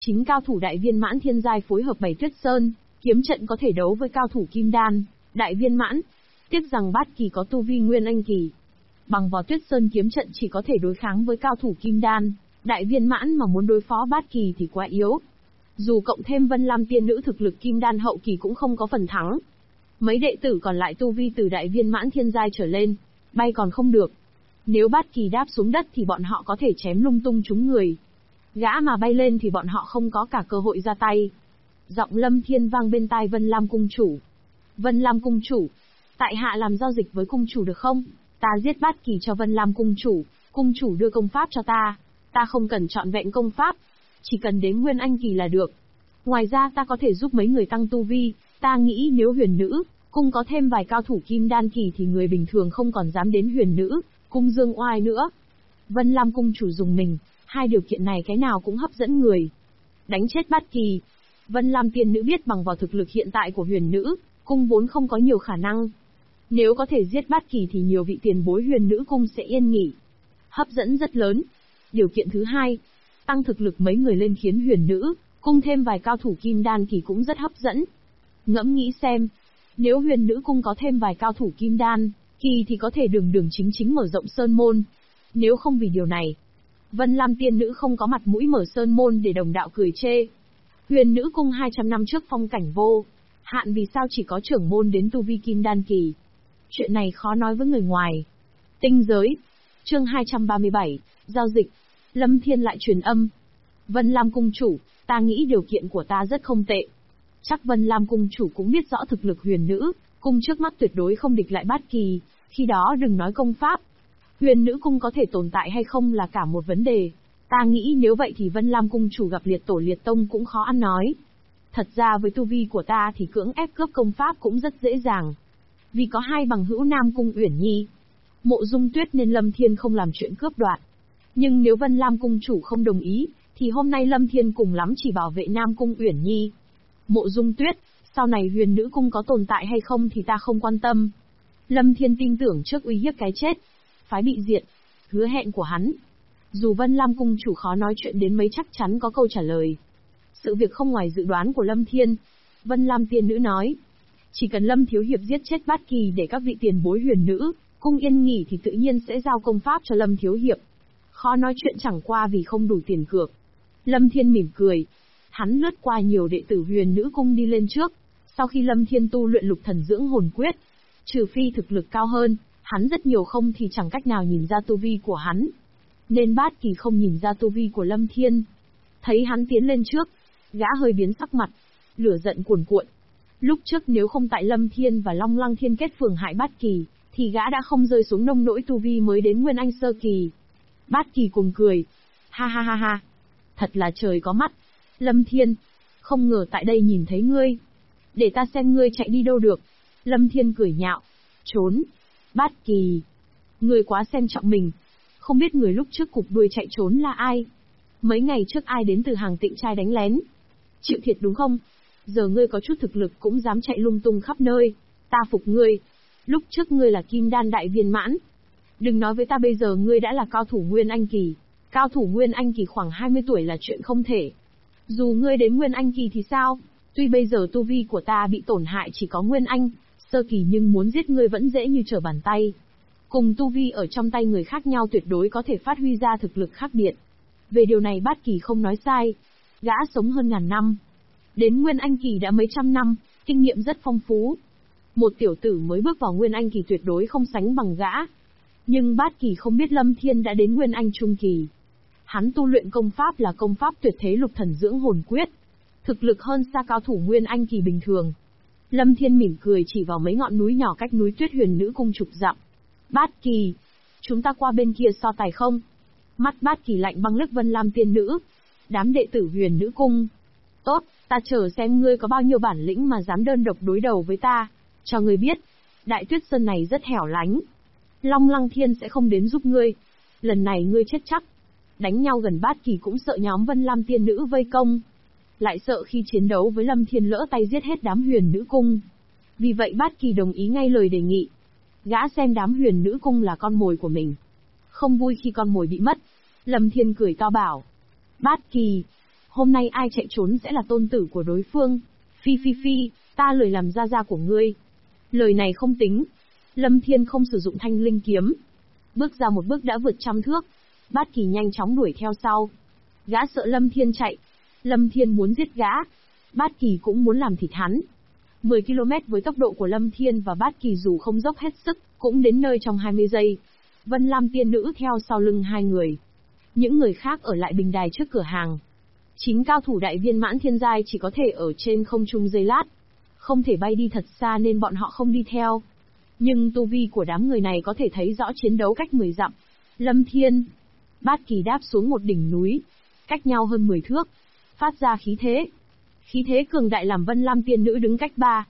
Chính cao thủ đại viên mãn thiên giai phối hợp Bày Tuyết Sơn, kiếm trận có thể đấu với cao thủ kim đan, đại viên mãn. Tiếc rằng Bát Kỳ có tu vi nguyên anh kỳ. Bằng vào Tuyết Sơn kiếm trận chỉ có thể đối kháng với cao thủ kim đan, đại viên mãn mà muốn đối phó Bát Kỳ thì quá yếu. Dù cộng thêm Vân Lam tiên nữ thực lực kim đan hậu kỳ cũng không có phần thắng. Mấy đệ tử còn lại tu vi từ đại viên mãn thiên giai trở lên, bay còn không được. Nếu Bát Kỳ đáp xuống đất thì bọn họ có thể chém lung tung chúng người. Gã mà bay lên thì bọn họ không có cả cơ hội ra tay. Giọng Lâm Thiên vang bên tai Vân Lam cung chủ. Vân Lam cung chủ, tại hạ làm giao dịch với cung chủ được không? Ta giết Bát Kỳ cho Vân Lam cung chủ đưa công pháp cho ta. Ta không cần trọn vẹn công pháp, chỉ cần đến nguyên anh kỳ là được. Ngoài ra ta có thể giúp mấy người tăng tu vi, ta nghĩ nếu Huyền Nữ cung có thêm vài cao thủ kim đan kỳ thì người bình thường không còn dám đến Huyền Nữ cung dương oai nữa. Vân Lam cung chủ dùng mình, hai điều kiện này cái nào cũng hấp dẫn người. Đánh chết Bát Kỳ. Vân Lam tiên nữ biết bằng vào thực lực hiện tại của Huyền Nữ cung vốn không có nhiều khả năng. Nếu có thể giết Bát Kỳ thì nhiều vị tiền bối Huyền Nữ cung sẽ yên nghỉ. Hấp dẫn rất lớn. Điều kiện thứ hai, tăng thực lực mấy người lên khiến Huyền Nữ cung thêm vài cao thủ kim đan kỳ cũng rất hấp dẫn. Ngẫm nghĩ xem, nếu Huyền Nữ cung có thêm vài cao thủ kim đan kỳ thì có thể đường đường chính chính mở rộng sơn môn. Nếu không vì điều này, Vân Lam tiên nữ không có mặt mũi mở sơn môn để đồng đạo cười chê. Huyền Nữ cung 200 năm trước phong cảnh vô hạn vì sao chỉ có trưởng môn đến tu vi kim đan kỳ. Chuyện này khó nói với người ngoài. Tinh giới. Chương 237, giao dịch. Lâm Thiên lại truyền âm. Vân Lam cung chủ, ta nghĩ điều kiện của ta rất không tệ. Chắc Vân Lam cung chủ cũng biết rõ thực lực Huyền Nữ cung trước mắt tuyệt đối không địch lại Bát Kỳ, khi đó đừng nói công pháp. Huyền Nữ cung có thể tồn tại hay không là cả một vấn đề. Ta nghĩ nếu vậy thì Vân Lam cung chủ gặp liệt tổ liệt tông cũng khó ăn nói. Thật ra với tu vi của ta thì cưỡng ép cướp công pháp cũng rất dễ dàng. Vì có hai bằng hữu Nam cung Uyển Nhi, Mộ Dung Tuyết nên Lâm Thiên không làm chuyện cướp đoạt. Nhưng nếu Vân Lam cung chủ không đồng ý, thì hôm nay Lâm Thiên cùng lắm chỉ bảo vệ Nam cung Uyển Nhi. Mộ Dung Tuyết, sau này Huyền Nữ cung có tồn tại hay không thì ta không quan tâm. Lâm Thiên tin tưởng trước uy hiếp cái chết, phái bị diệt, hứa hẹn của hắn. Dù Vân Lam cung chủ khó nói chuyện đến mấy chắc chắn có câu trả lời. Sự việc không ngoài dự đoán của Lâm Thiên. Vân Lam tiên nữ nói, chỉ cần Lâm thiếu hiệp giết chết Bát Kỳ để các vị tiền bối Huyền Nữ cung yên nghỉ thì tự nhiên sẽ giao công pháp cho Lâm thiếu hiệp. Khó nói chuyện chẳng qua vì không đủ tiền cược. Lâm Thiên mỉm cười. Hắn lướt qua nhiều đệ tử Huyền Nữ cung đi lên trước. Sau khi Lâm Thiên tu luyện lục thần dưỡng hồn quyết, trừ phi thực lực cao hơn, hắn rất nhiều không thì chẳng cách nào nhìn ra tu vi của hắn. Nên Bát Kỳ không nhìn ra tu vi của Lâm Thiên. Thấy hắn tiến lên trước, gã hơi biến sắc mặt, lửa giận cuồn cuộn. Lúc trước nếu không tại Lâm Thiên và Long Lăng Thiên kết phường hại Bát Kỳ, thì gã đã không rơi xuống nông nỗi tu vi mới đến Nguyên Anh sơ kỳ. Bát Kỳ cùng cười. Ha ha ha ha. Thật là trời có mắt. Lâm Thiên, không ngờ tại đây nhìn thấy ngươi. Để ta xem ngươi chạy đi đâu được. Lâm Thiên cười nhạo. Trốn. Bát Kỳ. Ngươi quá xem trọng mình. Không biết người lúc trước cục đuôi chạy trốn là ai? Mấy ngày trước ai đến từ hàng Tịnh trai đánh lén? Chịu thiệt đúng không? Giờ ngươi có chút thực lực cũng dám chạy lung tung khắp nơi. Ta phục ngươi. Lúc trước ngươi là kim đan đại viên mãn. Đừng nói với ta bây giờ ngươi đã là cao thủ Nguyên Anh kỳ. Cao thủ Nguyên Anh kỳ khoảng 20 tuổi là chuyện không thể. Dù ngươi đến Nguyên Anh kỳ thì sao? Tuy bây giờ tu vi của ta bị tổn hại chỉ có Nguyên Anh sơ kỳ nhưng muốn giết ngươi vẫn dễ như trở bàn tay. Cùng tu vi ở trong tay người khác nhau tuyệt đối có thể phát huy ra thực lực khác biệt. Về điều này Bát Kỳ không nói sai. Gã sống hơn ngàn năm. Đến Nguyên Anh kỳ đã mấy trăm năm, kinh nghiệm rất phong phú. Một tiểu tử mới bước vào Nguyên Anh kỳ tuyệt đối không sánh bằng gã. Nhưng Bát Kỳ không biết Lâm Thiên đã đến Nguyên Anh trung kỳ. Hắn tu luyện công pháp là công pháp tuyệt thế lục thần dưỡng hồn quyết. Thực lực hơn xa cao thủ Nguyên Anh kỳ bình thường. Lâm Thiên mỉm cười chỉ vào mấy ngọn núi nhỏ cách núi Tuyết Huyền Nữ cung chục dặm. Bát Kỳ, chúng ta qua bên kia so tài không? Mắt Bát Kỳ lạnh băng liếc Vân Lam tiên nữ. Đám đệ tử Huyền Nữ cung. Tốt, ta chờ xem ngươi có bao nhiêu bản lĩnh mà dám đơn độc đối đầu với ta. Cho ngươi biết, Đại Tuyết Sơn này rất hẻo lánh. Long Lăng Thiên sẽ không đến giúp ngươi. Lần này ngươi chết chắc. Đánh nhau gần Bát Kỳ cũng sợ nhóm Vân Lam tiên nữ vây công. Lại sợ khi chiến đấu với Lâm Thiên lỡ tay giết hết đám Huyền Nữ cung. Vì vậy Bát Kỳ đồng ý ngay lời đề nghị. Gã xem đám Huyền Nữ cung là con mồi của mình. Không vui khi con mồi bị mất. Lâm Thiên cười to bảo. Bát Kỳ, Hôm nay ai chạy trốn sẽ là tôn tử của đối phương. Phi phi phi, ta lười làm gia gia của ngươi. Lời này không tính. Lâm Thiên không sử dụng thanh linh kiếm. Bước ra một bước đã vượt 100 thước. Bát Kỳ nhanh chóng đuổi theo sau. Gã sợ Lâm Thiên chạy. Lâm Thiên muốn giết gã. Bát Kỳ cũng muốn làm thịt hắn. 10 km với tốc độ của Lâm Thiên và Bát Kỳ dù không dốc hết sức, cũng đến nơi trong 20 giây. Vân Lam tiên nữ theo sau lưng hai người. Những người khác ở lại bình đài trước cửa hàng. Chính cao thủ đại viên mãn thiên giai chỉ có thể ở trên không trung giây lát. Không thể bay đi thật xa nên bọn họ không đi theo. Nhưng tu vi của đám người này có thể thấy rõ chiến đấu cách 10 dặm. Lâm Thiên, Bát Kỳ đáp xuống một đỉnh núi, cách nhau hơn 10 thước, phát ra khí thế. Khí thế cường đại làm Vân Lam tiên nữ đứng cách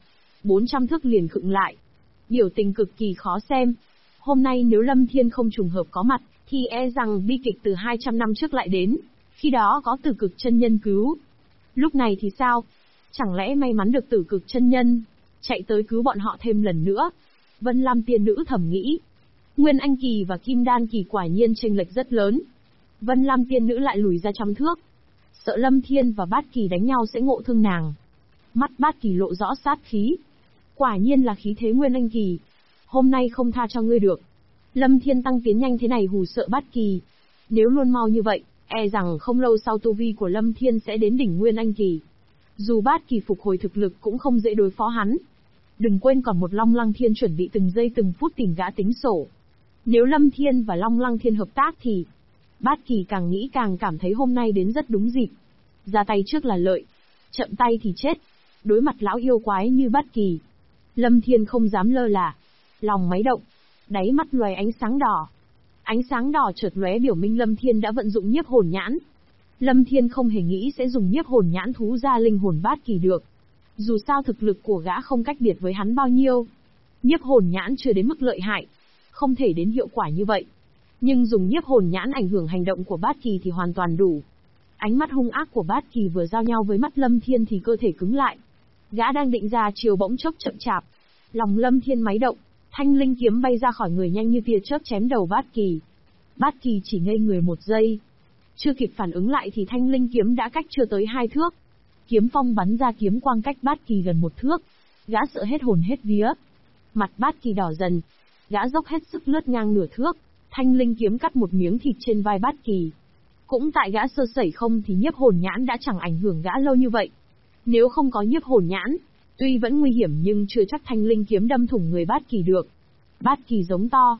400 thước liền khựng lại. Biểu tình cực kỳ khó xem. Hôm nay nếu Lâm Thiên không trùng hợp có mặt, thì e rằng bi kịch từ 200 năm trước lại đến. Khi đó có Tử Cực chân nhân cứu. Lúc này thì sao? Chẳng lẽ may mắn được Tử Cực chân nhân chạy tới cứu bọn họ thêm lần nữa? Vân Lam tiên nữ thầm nghĩ. Nguyên Anh kỳ và Kim Đan kỳ quả nhiên chênh lệch rất lớn. Vân Lam tiên nữ lại lùi ra 100 thước. Sợ Lâm Thiên và Bát Kỳ đánh nhau sẽ ngộ thương nàng. Mắt Bát Kỳ lộ rõ sát khí. Quả nhiên là khí thế Nguyên Anh kỳ. Hôm nay không tha cho ngươi được. Lâm Thiên tăng tiến nhanh thế này hù sợ Bát Kỳ. Nếu luôn mau như vậy, e rằng không lâu sau tu vi của Lâm Thiên sẽ đến đỉnh Nguyên Anh kỳ. Dù Bát Kỳ phục hồi thực lực cũng không dễ đối phó hắn. Đừng quên còn một Long Lăng Thiên chuẩn bị từng giây từng phút tìm gã tính sổ. Nếu Lâm Thiên và Long Lăng Thiên hợp tác thì... Bát Kỳ càng nghĩ càng cảm thấy hôm nay đến rất đúng dịp. Ra tay trước là lợi, chậm tay thì chết. Đối mặt lão yêu quái như Bát Kỳ, Lâm Thiên không dám lơ là. Lòng máy động, đáy mắt lóe ánh sáng đỏ. Ánh sáng đỏ chợt lóe biểu minh Lâm Thiên đã vận dụng nhiếp hồn nhãn. Lâm Thiên không hề nghĩ sẽ dùng nhiếp hồn nhãn thú ra linh hồn Bát Kỳ được. Dù sao thực lực của gã không cách biệt với hắn bao nhiêu. Nhiếp hồn nhãn chưa đến mức lợi hại, không thể đến hiệu quả như vậy. Nhưng dùng nhiếp hồn nhãn ảnh hưởng hành động của Bát Kỳ thì hoàn toàn đủ. Ánh mắt hung ác của Bát Kỳ vừa giao nhau với mắt Lâm Thiên thì cơ thể cứng lại. Gã đang định ra chiều bỗng chốc chậm chạp. Lòng Lâm Thiên máy động, thanh linh kiếm bay ra khỏi người nhanh như tia chớp chém đầu Bát Kỳ. Bát Kỳ chỉ ngây người 1 giây. Chưa kịp phản ứng lại thì thanh linh kiếm đã cách chưa tới 2 thước. Kiếm phong bắn ra kiếm quang cách Bát Kỳ gần 1 thước. Gã sợ hết hồn hết vía. Mặt Bát Kỳ đỏ dần. Gã dốc hết sức lướt ngang nửa thước. Thanh linh kiếm cắt một miếng thịt trên vai Bát Kỳ. Cũng tại gã sơ sẩy không thì nhiếp hồn nhãn đã chẳng ảnh hưởng gã lâu như vậy. Nếu không có nhiếp hồn nhãn, tuy vẫn nguy hiểm nhưng chưa chắc thanh linh kiếm đâm thủng người Bát Kỳ được. Bát Kỳ giống to.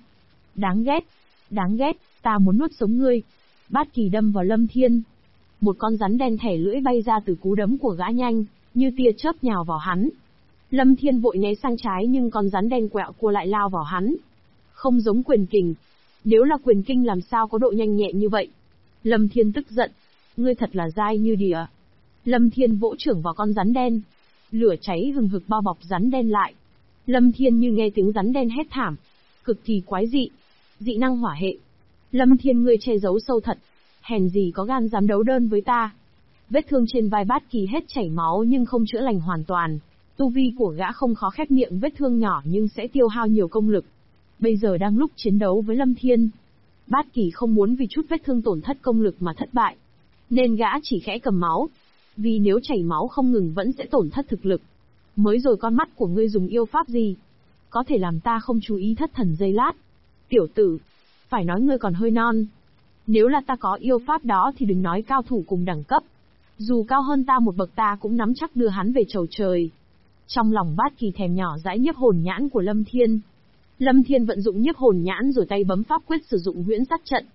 Đáng ghét, ta muốn nuốt sống ngươi. Bát Kỳ đâm vào Lâm Thiên. Một con rắn đen thẻ lưỡi bay ra từ cú đấm của gã nhanh, như tia chớp nhào vào hắn. Lâm Thiên vội né sang trái nhưng con rắn đen quẹo cua lại lao vào hắn. Không giống quyền kình. Nếu là quyền kinh làm sao có độ nhanh nhẹn như vậy? Lâm Thiên tức giận. Ngươi thật là dai như đỉa. Lâm Thiên vỗ chưởng vào con rắn đen. Lửa cháy hừng hực bao bọc rắn đen lại. Lâm Thiên như nghe tiếng rắn đen hét thảm. Cực kỳ quái dị. Dị năng hỏa hệ. Lâm Thiên ngươi che giấu sâu thật. Hèn gì có gan dám đấu đơn với ta. Vết thương trên vai Bát Kỳ hết chảy máu nhưng không chữa lành hoàn toàn. Tu vi của gã không khó khép miệng vết thương nhỏ nhưng sẽ tiêu hao nhiều công lực. Bây giờ đang lúc chiến đấu với Lâm Thiên. Bát Kỳ không muốn vì chút vết thương tổn thất công lực mà thất bại. Nên gã chỉ khẽ cầm máu. Vì nếu chảy máu không ngừng vẫn sẽ tổn thất thực lực. Mới rồi con mắt của ngươi dùng yêu pháp gì? Có thể làm ta không chú ý thất thần giây lát. Tiểu tử, phải nói ngươi còn hơi non. Nếu là ta có yêu pháp đó thì đừng nói cao thủ cùng đẳng cấp. Dù cao hơn ta một bậc ta cũng nắm chắc đưa hắn về chầu trời. Trong lòng Bát Kỳ thèm nhỏ dãi nhiếp hồn nhãn của Lâm Thiên. Lâm Thiên vận dụng nhiếp hồn nhãn rồi tay bấm pháp quyết sử dụng huyễn sát trận.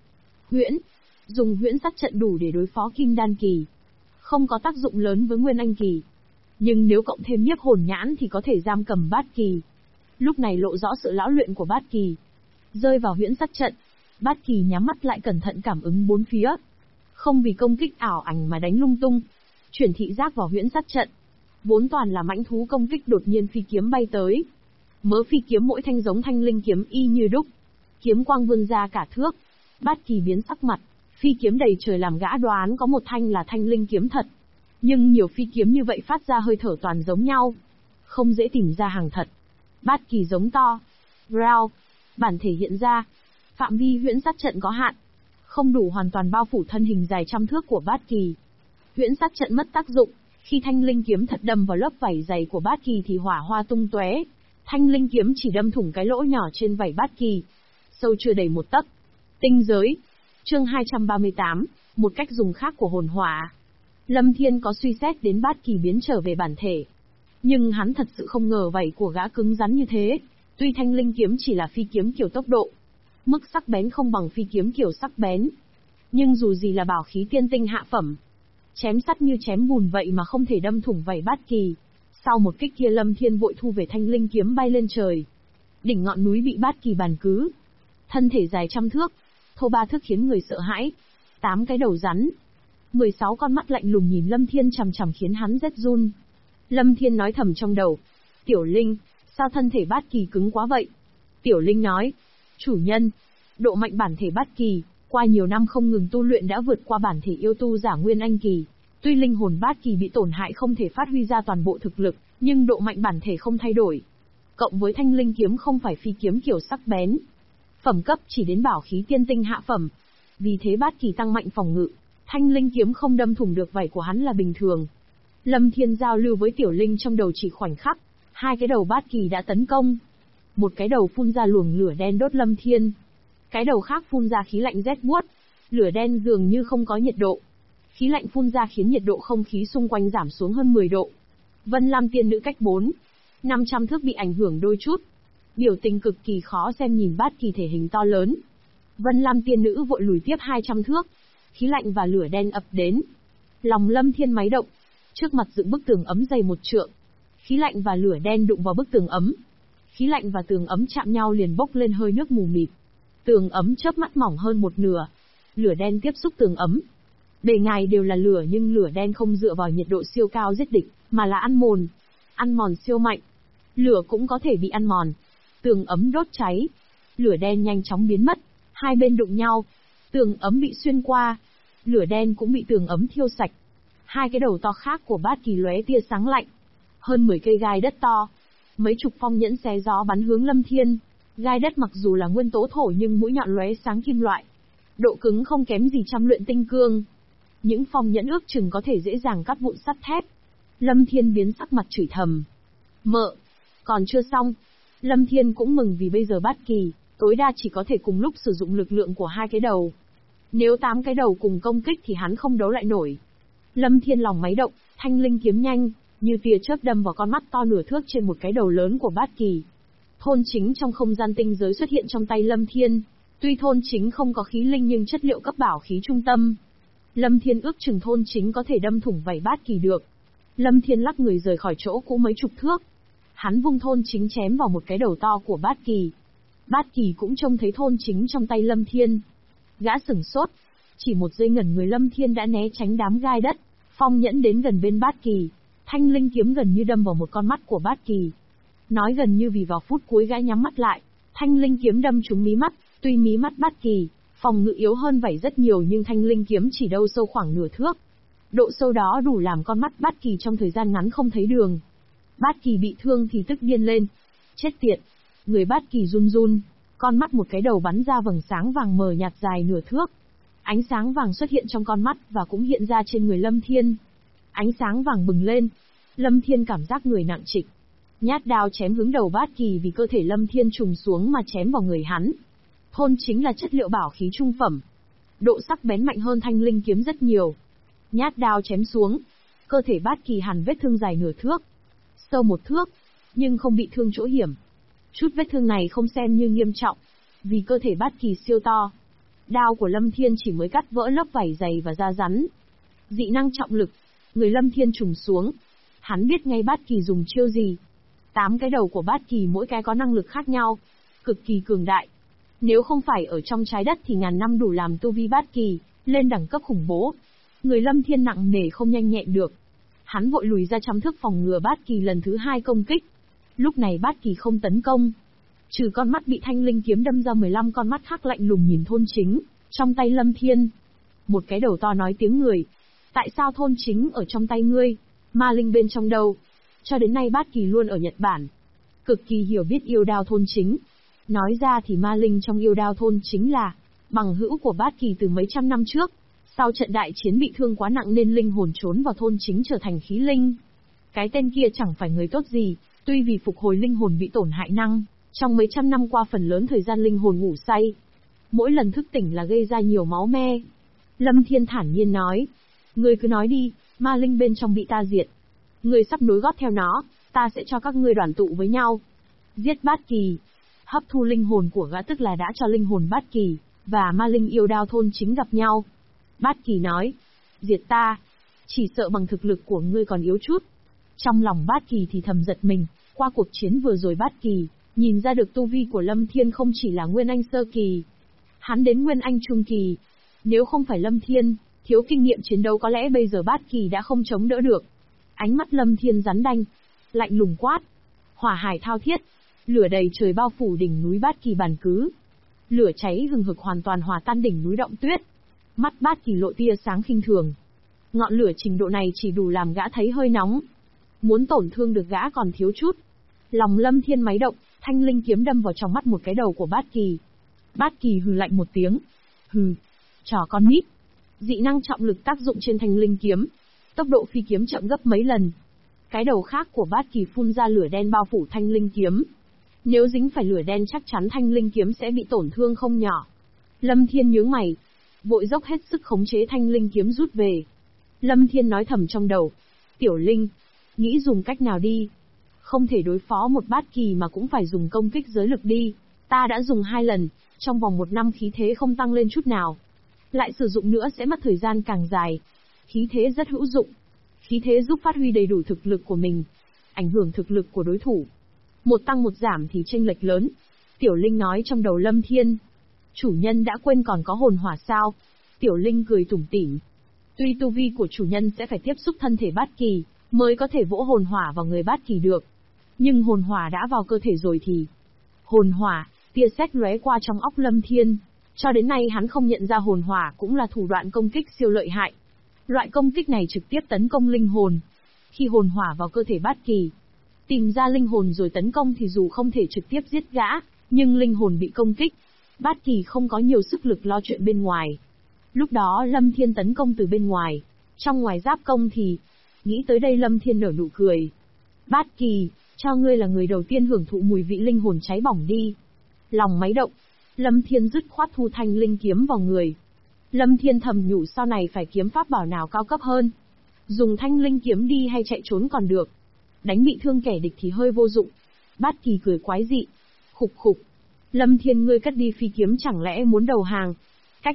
Dùng huyễn sát trận đủ để đối phó Kim Đan kỳ. Không có tác dụng lớn với Nguyên Anh kỳ. Nhưng nếu cộng thêm nhiếp hồn nhãn thì có thể giam cầm Bát Kỳ. Lúc này lộ rõ sự lão luyện của Bát Kỳ. Rơi vào huyễn sát trận, Bát Kỳ nhắm mắt lại cẩn thận cảm ứng bốn phía. Không vì công kích ảo ảnh mà đánh lung tung. Chuyển thị giác vào huyễn sát trận. Vốn toàn là mãnh thú công kích đột nhiên phi kiếm bay tới. Mớ phi kiếm mỗi thanh giống thanh linh kiếm y như đúc. Kiếm quang vươn ra cả thước. Bát Kỳ biến sắc mặt. Phi kiếm đầy trời làm gã đoán có một thanh là thanh linh kiếm thật. Nhưng nhiều phi kiếm như vậy phát ra hơi thở toàn giống nhau. Không dễ tìm ra hàng thật. Bát Kỳ giống to. Growl. Bản thể hiện ra. Phạm vi huyễn sát trận có hạn. Không đủ hoàn toàn bao phủ thân hình dài 100 thước của Bát Kỳ. Huyễn sát trận mất tác dụng, khi thanh linh kiếm thật đâm vào lớp vảy dày của Bát Kỳ thì hỏa hoa tung tóe. Thanh linh kiếm chỉ đâm thủng cái lỗ nhỏ trên vảy Bát Kỳ, sâu chưa đầy một tấc. Tinh giới. Chương 238, một cách dùng khác của hồn hỏa. Lâm Thiên có suy xét đến Bát Kỳ biến trở về bản thể. Nhưng hắn thật sự không ngờ vảy của gã cứng rắn như thế. Tuy thanh linh kiếm chỉ là phi kiếm kiểu tốc độ, mức sắc bén không bằng phi kiếm kiểu sắc bén. Nhưng dù gì là bảo khí tiên tinh hạ phẩm. Chém sắt như chém bùn vậy mà không thể đâm thủng vảy Bát Kỳ. Sau một kích kia Lâm Thiên vội thu về thanh linh kiếm bay lên trời. Đỉnh ngọn núi bị Bát Kỳ bàn cứ. Thân thể dài trăm thước, thô ba thước khiến người sợ hãi. 8 cái đầu rắn. 16 con mắt lạnh lùng nhìn Lâm Thiên chằm chằm khiến hắn rét run. Lâm Thiên nói thầm trong đầu. Tiểu Linh, sao thân thể Bát Kỳ cứng quá vậy? Tiểu Linh nói. Chủ nhân, độ mạnh bản thể Bát Kỳ, qua nhiều năm không ngừng tu luyện đã vượt qua bản thể yêu tu giả Nguyên Anh Kỳ. Tuy linh hồn Bát Kỳ bị tổn hại không thể phát huy ra toàn bộ thực lực, nhưng độ mạnh bản thể không thay đổi. Cộng với thanh linh kiếm không phải phi kiếm kiểu sắc bén. Phẩm cấp chỉ đến bảo khí tiên tinh hạ phẩm. Vì thế Bát Kỳ tăng mạnh phòng ngự, thanh linh kiếm không đâm thủng được vảy của hắn là bình thường. Lâm Thiên giao lưu với Tiểu Linh trong đầu chỉ khoảnh khắc, hai cái đầu Bát Kỳ đã tấn công. Một cái đầu phun ra luồng lửa đen đốt Lâm Thiên. Cái đầu khác phun ra khí lạnh rét buốt. Lửa đen dường như không có nhiệt độ. Khí lạnh phun ra khiến nhiệt độ không khí xung quanh giảm xuống hơn 10 độ. Vân Lam tiên nữ cách 400 thước bị ảnh hưởng đôi chút. Biểu tình cực kỳ khó xem nhìn Bát Kỳ thể hình to lớn. Vân Lam tiên nữ vội lùi tiếp 200 thước. Khí lạnh và lửa đen ập đến. Lòng Lâm Thiên máy động. Trước mặt dựng bức tường ấm dày 1 trượng. Khí lạnh và lửa đen đụng vào bức tường ấm. Khí lạnh và tường ấm chạm nhau liền bốc lên hơi nước mù mịt. Tường ấm chớp mắt mỏng hơn một nửa. Lửa đen tiếp xúc tường ấm. Bề ngoài đều là lửa nhưng lửa đen không dựa vào nhiệt độ siêu cao giết địch, mà là ăn mòn. Ăn mòn siêu mạnh. Lửa cũng có thể bị ăn mòn. Tường ấm đốt cháy. Lửa đen nhanh chóng biến mất. Hai bên đụng nhau. Tường ấm bị xuyên qua. Lửa đen cũng bị tường ấm thiêu sạch. Hai cái đầu to khác của Bát Kỳ lóe tia sáng lạnh. Hơn 10 cây gai đất to. Mấy chục phong nhẫn xé gió bắn hướng Lâm Thiên. Gai đất mặc dù là nguyên tố thổ nhưng mũi nhọn lóe sáng kim loại. Độ cứng không kém gì trăm luyện tinh cương. Những phong nhẫn ước chừng có thể dễ dàng cắt vụn sắt thép. Lâm Thiên biến sắc mặt chửi thầm. Mợ, còn chưa xong. Lâm Thiên cũng mừng vì bây giờ Bát Kỳ, tối đa chỉ có thể cùng lúc sử dụng lực lượng của hai cái đầu. Nếu 8 cái đầu cùng công kích thì hắn không đấu lại nổi. Lâm Thiên lòng máy động, thanh linh kiếm nhanh, như tia chớp đâm vào con mắt to nửa thước trên một cái đầu lớn của Bát Kỳ. Thôn chính trong không gian tinh giới xuất hiện trong tay Lâm Thiên. Tuy thôn chính không có khí linh nhưng chất liệu cấp bảo khí trung tâm. Lâm Thiên ước chừng thôn chính có thể đâm thủng vảy Bát Kỳ được. Lâm Thiên lắc người rời khỏi chỗ cũ mấy chục thước. Hắn vung thôn chính chém vào một cái đầu to của Bát Kỳ. Bát Kỳ cũng trông thấy thôn chính trong tay Lâm Thiên. Gã sửng sốt. Chỉ một giây ngẩn người Lâm Thiên đã né tránh đám gai đất. Phong nhẫn đến gần bên Bát Kỳ. Thanh linh kiếm gần như đâm vào một con mắt của Bát Kỳ. Nói gần như vì vào phút cuối gã nhắm mắt lại. Thanh linh kiếm đâm trúng mí mắt. Tuy mí mắt Bát Kỳ phòng ngự yếu hơn vảy rất nhiều nhưng thanh linh kiếm chỉ đâu sâu khoảng nửa thước. Độ sâu đó đủ làm con mắt Bát Kỳ trong thời gian ngắn không thấy đường. Bát Kỳ bị thương thì tức điên lên. Chết tiệt. Người Bát Kỳ run run. Con mắt một cái đầu bắn ra vầng sáng vàng mờ nhạt dài nửa thước. Ánh sáng vàng xuất hiện trong con mắt và cũng hiện ra trên người Lâm Thiên. Ánh sáng vàng bừng lên. Lâm Thiên cảm giác người nặng trịch. Nhát đao chém hướng đầu Bát Kỳ vì cơ thể Lâm Thiên trùng xuống mà chém vào người hắn. Thôn chính là chất liệu bảo khí trung phẩm. Độ sắc bén mạnh hơn thanh linh kiếm rất nhiều. Nhát đao chém xuống. Cơ thể Bát Kỳ hằn vết thương dài nửa thước. Sâu 1 thước. Nhưng không bị thương chỗ hiểm. Chút vết thương này không xem như nghiêm trọng. Vì cơ thể Bát Kỳ siêu to. Đao của Lâm Thiên chỉ mới cắt vỡ lớp vảy dày và da rắn. Dị năng trọng lực. Người Lâm Thiên trùng xuống. Hắn biết ngay Bát Kỳ dùng chiêu gì. 8 cái đầu của Bát Kỳ mỗi cái có năng lực khác nhau. Cực kỳ cường đại. Nếu không phải ở trong trái đất thì ngàn năm đủ làm tu vi Bát Kỳ lên đẳng cấp khủng bố. Người Lâm Thiên nặng nề không nhanh nhẹn được. Hắn vội lùi ra trăm thước phòng ngừa Bát Kỳ lần thứ 2 công kích. Lúc này Bát Kỳ không tấn công. Trừ con mắt bị thanh linh kiếm đâm ra 15 con mắt khác lạnh lùng nhìn thôn chính trong tay Lâm Thiên. Một cái đầu to nói tiếng người. Tại sao thôn chính ở trong tay ngươi? Ma linh bên trong đâu? Cho đến nay Bát Kỳ luôn ở Nhật Bản. Cực kỳ hiểu biết yêu đao thôn chính. Nói ra thì ma linh trong yêu đao thôn chính là bằng hữu của Bát Kỳ từ mấy trăm năm trước. Sau trận đại chiến bị thương quá nặng nên linh hồn trốn vào thôn chính trở thành khí linh. Cái tên kia chẳng phải người tốt gì, tuy vì phục hồi linh hồn bị tổn hại năng, trong mấy trăm năm qua phần lớn thời gian linh hồn ngủ say. Mỗi lần thức tỉnh là gây ra nhiều máu me. Lâm Thiên thản nhiên nói, ngươi cứ nói đi, ma linh bên trong bị ta diệt. Ngươi sắp nối gót theo nó, ta sẽ cho các ngươi đoàn tụ với nhau. Giết Bát Kỳ. Hấp thu linh hồn của gã tức là đã cho linh hồn Bát Kỳ và ma linh yêu đao thôn chính gặp nhau. Bát Kỳ nói, diệt ta, chỉ sợ bằng thực lực của ngươi còn yếu chút. Trong lòng Bát Kỳ thì thầm giật mình, qua cuộc chiến vừa rồi Bát Kỳ nhìn ra được tu vi của Lâm Thiên không chỉ là Nguyên Anh sơ kỳ, hắn đến Nguyên Anh trung kỳ. Nếu không phải Lâm Thiên thiếu kinh nghiệm chiến đấu có lẽ bây giờ Bát Kỳ đã không chống đỡ được. Ánh mắt Lâm Thiên rắn đanh, lạnh lùng quát, hỏa hải thao thiết, lửa đầy trời bao phủ đỉnh núi Bát Kỳ bản cứ. Lửa cháy hừng hực hoàn toàn hòa tan đỉnh núi Động Tuyết. Mắt Bát Kỳ lộ tia sáng khinh thường. Ngọn lửa trình độ này chỉ đủ làm gã thấy hơi nóng. Muốn tổn thương được gã còn thiếu chút. Lòng Lâm Thiên máy động, thanh linh kiếm đâm vào trong mắt một cái đầu của Bát Kỳ. Bát Kỳ hừ lạnh một tiếng. Hừ, trò con nít. Dị năng trọng lực tác dụng trên thanh linh kiếm. Tốc độ phi kiếm chậm gấp mấy lần. Cái đầu khác của Bát Kỳ phun ra lửa đen bao phủ thanh linh kiếm. Nếu dính phải lửa đen chắc chắn thanh linh kiếm sẽ bị tổn thương không nhỏ. Lâm Thiên nhướng mày, vội dốc hết sức khống chế thanh linh kiếm rút về. Lâm Thiên nói thầm trong đầu, Tiểu Linh, nghĩ dùng cách nào đi. Không thể đối phó một Bát Kỳ mà cũng phải dùng công kích giới lực đi. Ta đã dùng 2 lần, trong vòng 1 năm khí thế không tăng lên chút nào. Lại sử dụng nữa sẽ mất thời gian càng dài. Khí thế rất hữu dụng. Khí thế giúp phát huy đầy đủ thực lực của mình, ảnh hưởng thực lực của đối thủ. Một tăng một giảm thì chênh lệch lớn. Tiểu Linh nói trong đầu Lâm Thiên. Chủ nhân đã quên còn có hồn hỏa sao? Tiểu Linh cười tủm tỉm. Tuy tu vi của chủ nhân sẽ phải tiếp xúc thân thể Bát Kỳ, mới có thể vỗ hồn hỏa vào người Bát Kỳ được. Nhưng hồn hỏa đã vào cơ thể rồi thì... Hồn hỏa, tia sét lóe qua trong óc Lâm Thiên. Cho đến nay hắn không nhận ra hồn hỏa cũng là thủ đoạn công kích siêu lợi hại. Loại công kích này trực tiếp tấn công linh hồn. Khi hồn hỏa vào cơ thể Bát Kỳ, tìm ra linh hồn rồi tấn công thì dù không thể trực tiếp giết gã, nhưng linh hồn bị công kích, Bát Kỳ không có nhiều sức lực lo chuyện bên ngoài. Lúc đó Lâm Thiên tấn công từ bên ngoài, trong ngoài giáp công thì... Nghĩ tới đây Lâm Thiên nở nụ cười. Bát Kỳ, cho ngươi là người đầu tiên hưởng thụ mùi vị linh hồn cháy bỏng đi. Lòng máy động, Lâm Thiên dứt khoát thu thanh linh kiếm vào người. Lâm Thiên thầm nhủ sau này phải kiếm pháp bảo nào cao cấp hơn. Dùng thanh linh kiếm đi hay chạy trốn còn được. Đánh bị thương kẻ địch thì hơi vô dụng. Bát Kỳ cười quái dị. Khục khục. Lâm Thiên ngươi cất đi phi kiếm chẳng lẽ muốn đầu hàng. Cách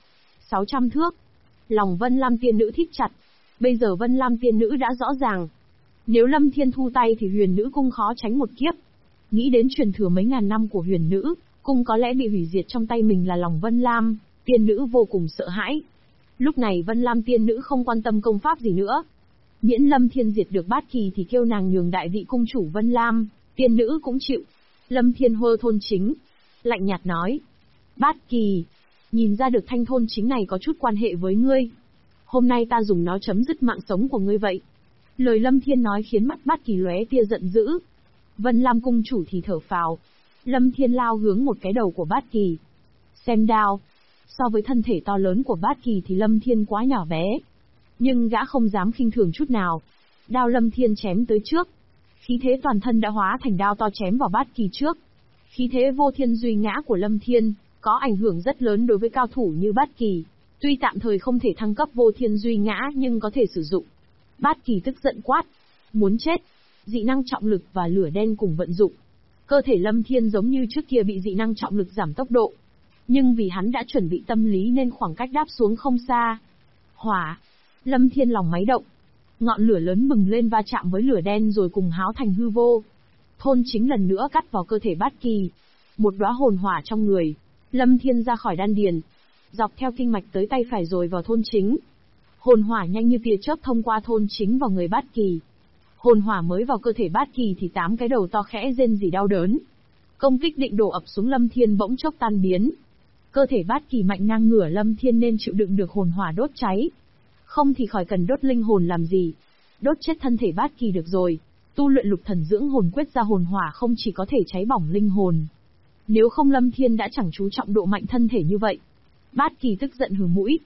600 thước. Lòng Vân Lam tiên nữ thít chặt. Bây giờ Vân Lam tiên nữ đã rõ ràng. Nếu Lâm Thiên thu tay thì huyền nữ cung khó tránh một kiếp. Nghĩ đến truyền thừa mấy ngàn năm của huyền nữ cung có lẽ bị hủy diệt trong tay mình là lòng Vân Lam, tiên nữ vô cùng sợ hãi. Lúc này Vân Lam tiên nữ không quan tâm công pháp gì nữa. Miễn Lâm Thiên diệt được Bát Kỳ thì kêu nàng nhường đại vị cung chủ Vân Lam, tiên nữ cũng chịu. Lâm Thiên hơ thôn chính, lạnh nhạt nói. Bát Kỳ, nhìn ra được thanh thôn chính này có chút quan hệ với ngươi. Hôm nay ta dùng nó chấm dứt mạng sống của ngươi vậy. Lời Lâm Thiên nói khiến mắt Bát Kỳ lóe tia giận dữ. Vân Lam cung chủ thì thở phào. Lâm Thiên lao hướng một cái đầu của Bát Kỳ. Xem đao. So với thân thể to lớn của Bát Kỳ thì Lâm Thiên quá nhỏ bé. Nhưng gã không dám khinh thường chút nào. Đao Lâm Thiên chém tới trước. Khí thế toàn thân đã hóa thành đao to chém vào Bát Kỳ trước. Khí thế vô thiên duy ngã của Lâm Thiên có ảnh hưởng rất lớn đối với cao thủ như Bát Kỳ. Tuy tạm thời không thể thăng cấp vô thiên duy ngã nhưng có thể sử dụng. Bát Kỳ tức giận quát. Muốn chết. Dị năng trọng lực và lửa đen cùng vận dụng. Cơ thể Lâm Thiên giống như trước kia bị dị năng trọng lực giảm tốc độ. Nhưng vì hắn đã chuẩn bị tâm lý nên khoảng cách đáp xuống không xa. Hỏa. Lâm Thiên lòng máy động. Ngọn lửa lớn bừng lên va chạm với lửa đen rồi cùng háo thành hư vô. Thôn chính lần nữa cắt vào cơ thể Bát Kỳ. Một đóa hồn hỏa trong người. Lâm Thiên ra khỏi đan điền. Dọc theo kinh mạch tới tay phải rồi vào thôn chính. Hồn hỏa nhanh như tia chớp thông qua thôn chính vào người Bát Kỳ. Hồn hỏa mới vào cơ thể Bát Kỳ thì 8 cái đầu to khẽ rên rỉ đau đớn. Công kích định đổ ập xuống Lâm Thiên bỗng chốc tan biến. Cơ thể Bát Kỳ mạnh ngang ngửa Lâm Thiên nên chịu đựng được hồn hỏa đốt cháy. Không thì khỏi cần đốt linh hồn làm gì. Đốt chết thân thể Bát Kỳ được rồi. Tu luyện lục thần dưỡng hồn quyết ra hồn hỏa không chỉ có thể cháy bỏng linh hồn. Nếu không Lâm Thiên đã chẳng chú trọng độ mạnh thân thể như vậy. Bát Kỳ tức giận hừ mũi.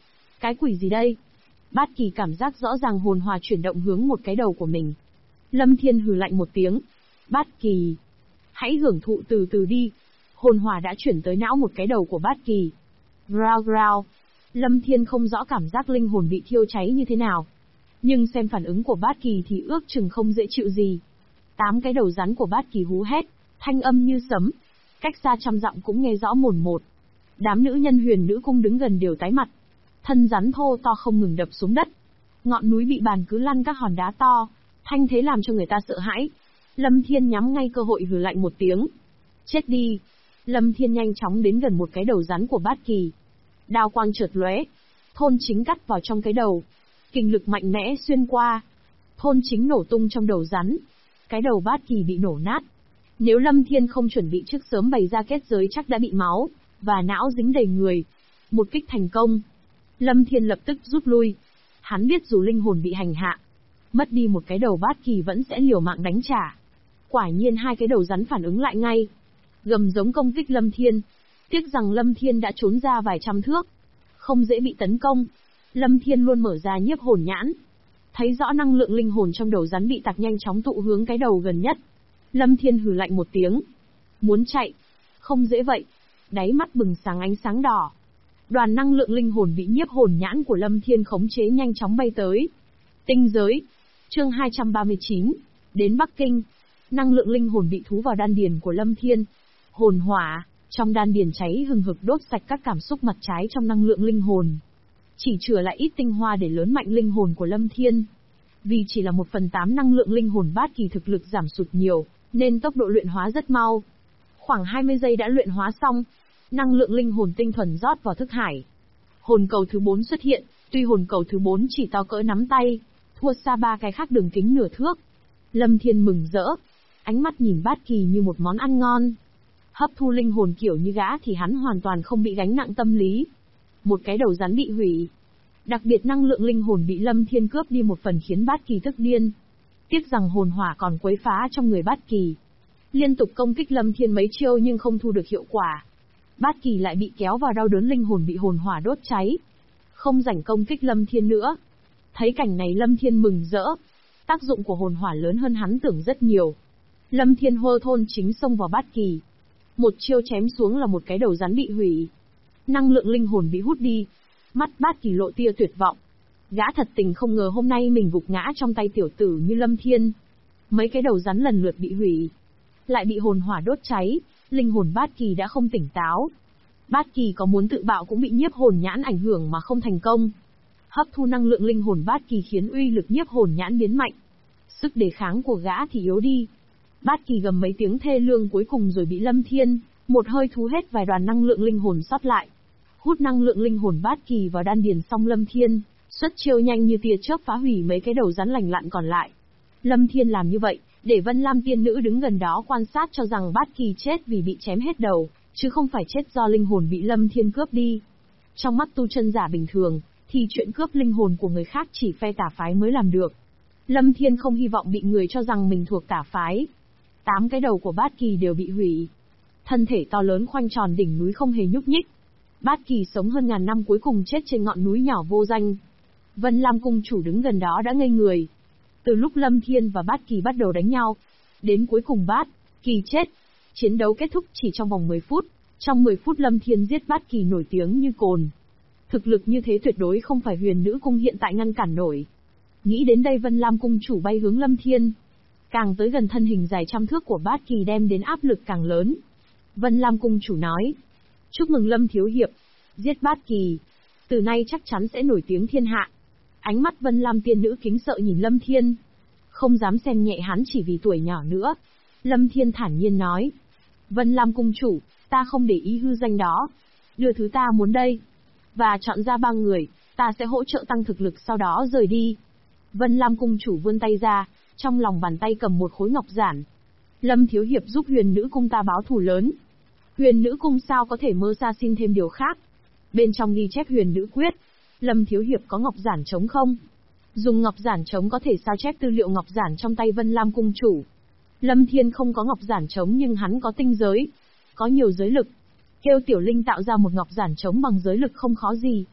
Cái quỷ gì đây? Bát Kỳ cảm giác rõ ràng hồn hỏa chuyển động hướng một cái đầu của mình. Lâm Thiên hừ lạnh một tiếng. Bát Kỳ, hãy hưởng thụ từ từ đi. Hồn hỏa đã chuyển tới não một cái đầu của Bát Kỳ. Grao grao. Lâm Thiên không rõ cảm giác linh hồn bị thiêu cháy như thế nào. Nhưng xem phản ứng của Bát Kỳ thì ước chừng không dễ chịu gì. 8 cái đầu rắn của Bát Kỳ hú hét, thanh âm như sấm. Cách xa trăm dặm cũng nghe rõ mồn một. Đám nữ nhân Huyền Nữ Cung đứng gần đều tái mặt. Thân rắn thô to không ngừng đập xuống đất. Ngọn núi bị bàn cứ lăn các hòn đá to, thanh thế làm cho người ta sợ hãi. Lâm Thiên nhắm ngay cơ hội hừ lạnh một tiếng. Chết đi. Lâm Thiên nhanh chóng đến gần một cái đầu rắn của Bát Kỳ. Đao quang chợt lóe, thôn chính cắt vào trong cái đầu. Kình lực mạnh mẽ xuyên qua. Thôn chính nổ tung trong đầu rắn. Cái đầu Bát Kỳ bị nổ nát. Nếu Lâm Thiên không chuẩn bị trước sớm bày ra kết giới chắc đã bị máu và não dính đầy người. Một kích thành công. Lâm Thiên lập tức rút lui. Hắn biết dù linh hồn bị hành hạ, mất đi một cái đầu Bát Kỳ vẫn sẽ liều mạng đánh trả. Quả nhiên 2 cái đầu rắn phản ứng lại ngay. Gầm giống công kích Lâm Thiên. Tiếc rằng Lâm Thiên đã trốn ra vài trăm thước. Không dễ bị tấn công. Lâm Thiên luôn mở ra nhiếp hồn nhãn. Thấy rõ năng lượng linh hồn trong đầu rắn bị tạc nhanh chóng tụ hướng cái đầu gần nhất. Lâm Thiên hừ lạnh một tiếng. Muốn chạy? Không dễ vậy. Đáy mắt bừng sáng ánh sáng đỏ. Đoàn năng lượng linh hồn bị nhiếp hồn nhãn của Lâm Thiên khống chế nhanh chóng bay tới. Tinh giới. Chương 239. Đến Bắc Kinh. Năng lượng linh hồn bị thú vào đan điền của Lâm Thiên. Hồn hỏa, trong đan điền cháy hừng hực đốt sạch các cảm xúc mặt trái trong năng lượng linh hồn. Chỉ chừa lại ít tinh hoa để lớn mạnh linh hồn của Lâm Thiên. Vì chỉ là 1/8 năng lượng linh hồn Bát Kỳ thực lực giảm sụt nhiều, nên tốc độ luyện hóa rất mau. Khoảng 20 giây đã luyện hóa xong. Năng lượng linh hồn tinh thuần rót vào thức hải. Hồn cầu thứ 4 xuất hiện, tuy hồn cầu thứ 4 chỉ to cỡ nắm tay, thua xa 3 cái khác đường kính nửa thước. Lâm Thiên mừng rỡ, ánh mắt nhìn Bát Kỳ như một món ăn ngon. Hấp thu linh hồn kiểu như gã thì hắn hoàn toàn không bị gánh nặng tâm lý. Một cái đầu rắn bị hủy. Đặc biệt năng lượng linh hồn bị Lâm Thiên cướp đi một phần khiến Bát Kỳ tức điên. Tiếc rằng hồn hỏa còn quấy phá trong người Bát Kỳ. Liên tục công kích Lâm Thiên mấy chiêu nhưng không thu được hiệu quả. Bát Kỳ lại bị kéo vào đau đớn, linh hồn bị hồn hỏa đốt cháy. Không rảnh công kích Lâm Thiên nữa. Thấy cảnh này Lâm Thiên mừng rỡ. Tác dụng của hồn hỏa lớn hơn hắn tưởng rất nhiều. Lâm Thiên hô thôn chính xông vào Bát Kỳ. Một chiêu chém xuống là một cái đầu rắn bị hủy. Năng lượng linh hồn bị hút đi. Mắt Bát Kỳ lộ tia tuyệt vọng. Gã thật tình không ngờ hôm nay mình gục ngã trong tay tiểu tử như Lâm Thiên. Mấy cái đầu rắn lần lượt bị hủy. Lại bị hồn hỏa đốt cháy. Linh hồn Bát Kỳ đã không tỉnh táo. Bát Kỳ có muốn tự bạo cũng bị nhiếp hồn nhãn ảnh hưởng mà không thành công. Hấp thu năng lượng linh hồn Bát Kỳ khiến uy lực nhiếp hồn nhãn biến mạnh. Sức đề kháng của gã thì yếu đi. Bát Kỳ gầm mấy tiếng thê lương cuối cùng rồi bị Lâm Thiên một hơi thú hết vài đoàn năng lượng linh hồn sót lại. Hút năng lượng linh hồn Bát Kỳ vào đan điền xong Lâm Thiên xuất chiêu nhanh như tia chớp phá hủy mấy cái đầu rắn lành lặn còn lại. Lâm Thiên làm như vậy để Vân Lam tiên nữ đứng gần đó quan sát cho rằng Bát Kỳ chết vì bị chém hết đầu, chứ không phải chết do linh hồn bị Lâm Thiên cướp đi. Trong mắt tu chân giả bình thường, thì chuyện cướp linh hồn của người khác chỉ phe tà phái mới làm được. Lâm Thiên không hy vọng bị người cho rằng mình thuộc tà phái. 8 cái đầu của Bát Kỳ đều bị hủy. Thân thể to lớn khoanh tròn đỉnh núi không hề nhúc nhích. Bát Kỳ sống hơn ngàn năm cuối cùng chết trên ngọn núi nhỏ vô danh. Vân Lam cung chủ đứng gần đó đã ngây người. Từ lúc Lâm Thiên và Bát Kỳ bắt đầu đánh nhau, đến cuối cùng Bát Kỳ chết, chiến đấu kết thúc chỉ trong vòng 10 phút. Trong 10 phút Lâm Thiên giết Bát Kỳ nổi tiếng như cồn. Thực lực như thế tuyệt đối không phải Huyền Nữ cung hiện tại ngăn cản nổi. Nghĩ đến đây Vân Lam cung chủ bay hướng Lâm Thiên. Càng tới gần thân hình dài trăm thước của Bát Kỳ đem đến áp lực càng lớn. Vân Lam cung chủ nói: chúc mừng Lâm thiếu hiệp, giết Bát Kỳ, từ nay chắc chắn sẽ nổi tiếng thiên hạ. Ánh mắt Vân Lam tiên nữ kính sợ nhìn Lâm Thiên, không dám xem nhẹ hắn chỉ vì tuổi nhỏ nữa. Lâm Thiên thản nhiên nói: Vân Lam cung chủ, ta không để ý hư danh đó, đưa thứ ta muốn đây, và chọn ra 3 người, ta sẽ hỗ trợ tăng thực lực sau đó rời đi. Vân Lam cung chủ vươn tay ra, trong lòng bàn tay cầm một khối ngọc giản. Lâm thiếu hiệp giúp Huyền Nữ cung ta báo thù lớn. Huyền Nữ cung sao có thể mơ xa xin thêm điều khác? Bên trong ghi chép Huyền Nữ quyết. Lâm thiếu hiệp có ngọc giản trống không? Dùng ngọc giản trống có thể sao chép tư liệu ngọc giản trong tay Vân Lam cung chủ. Lâm Thiên không có ngọc giản trống nhưng hắn có tinh giới, có nhiều giới lực. Kêu Tiểu Linh tạo ra một ngọc giản trống bằng giới lực không khó gì.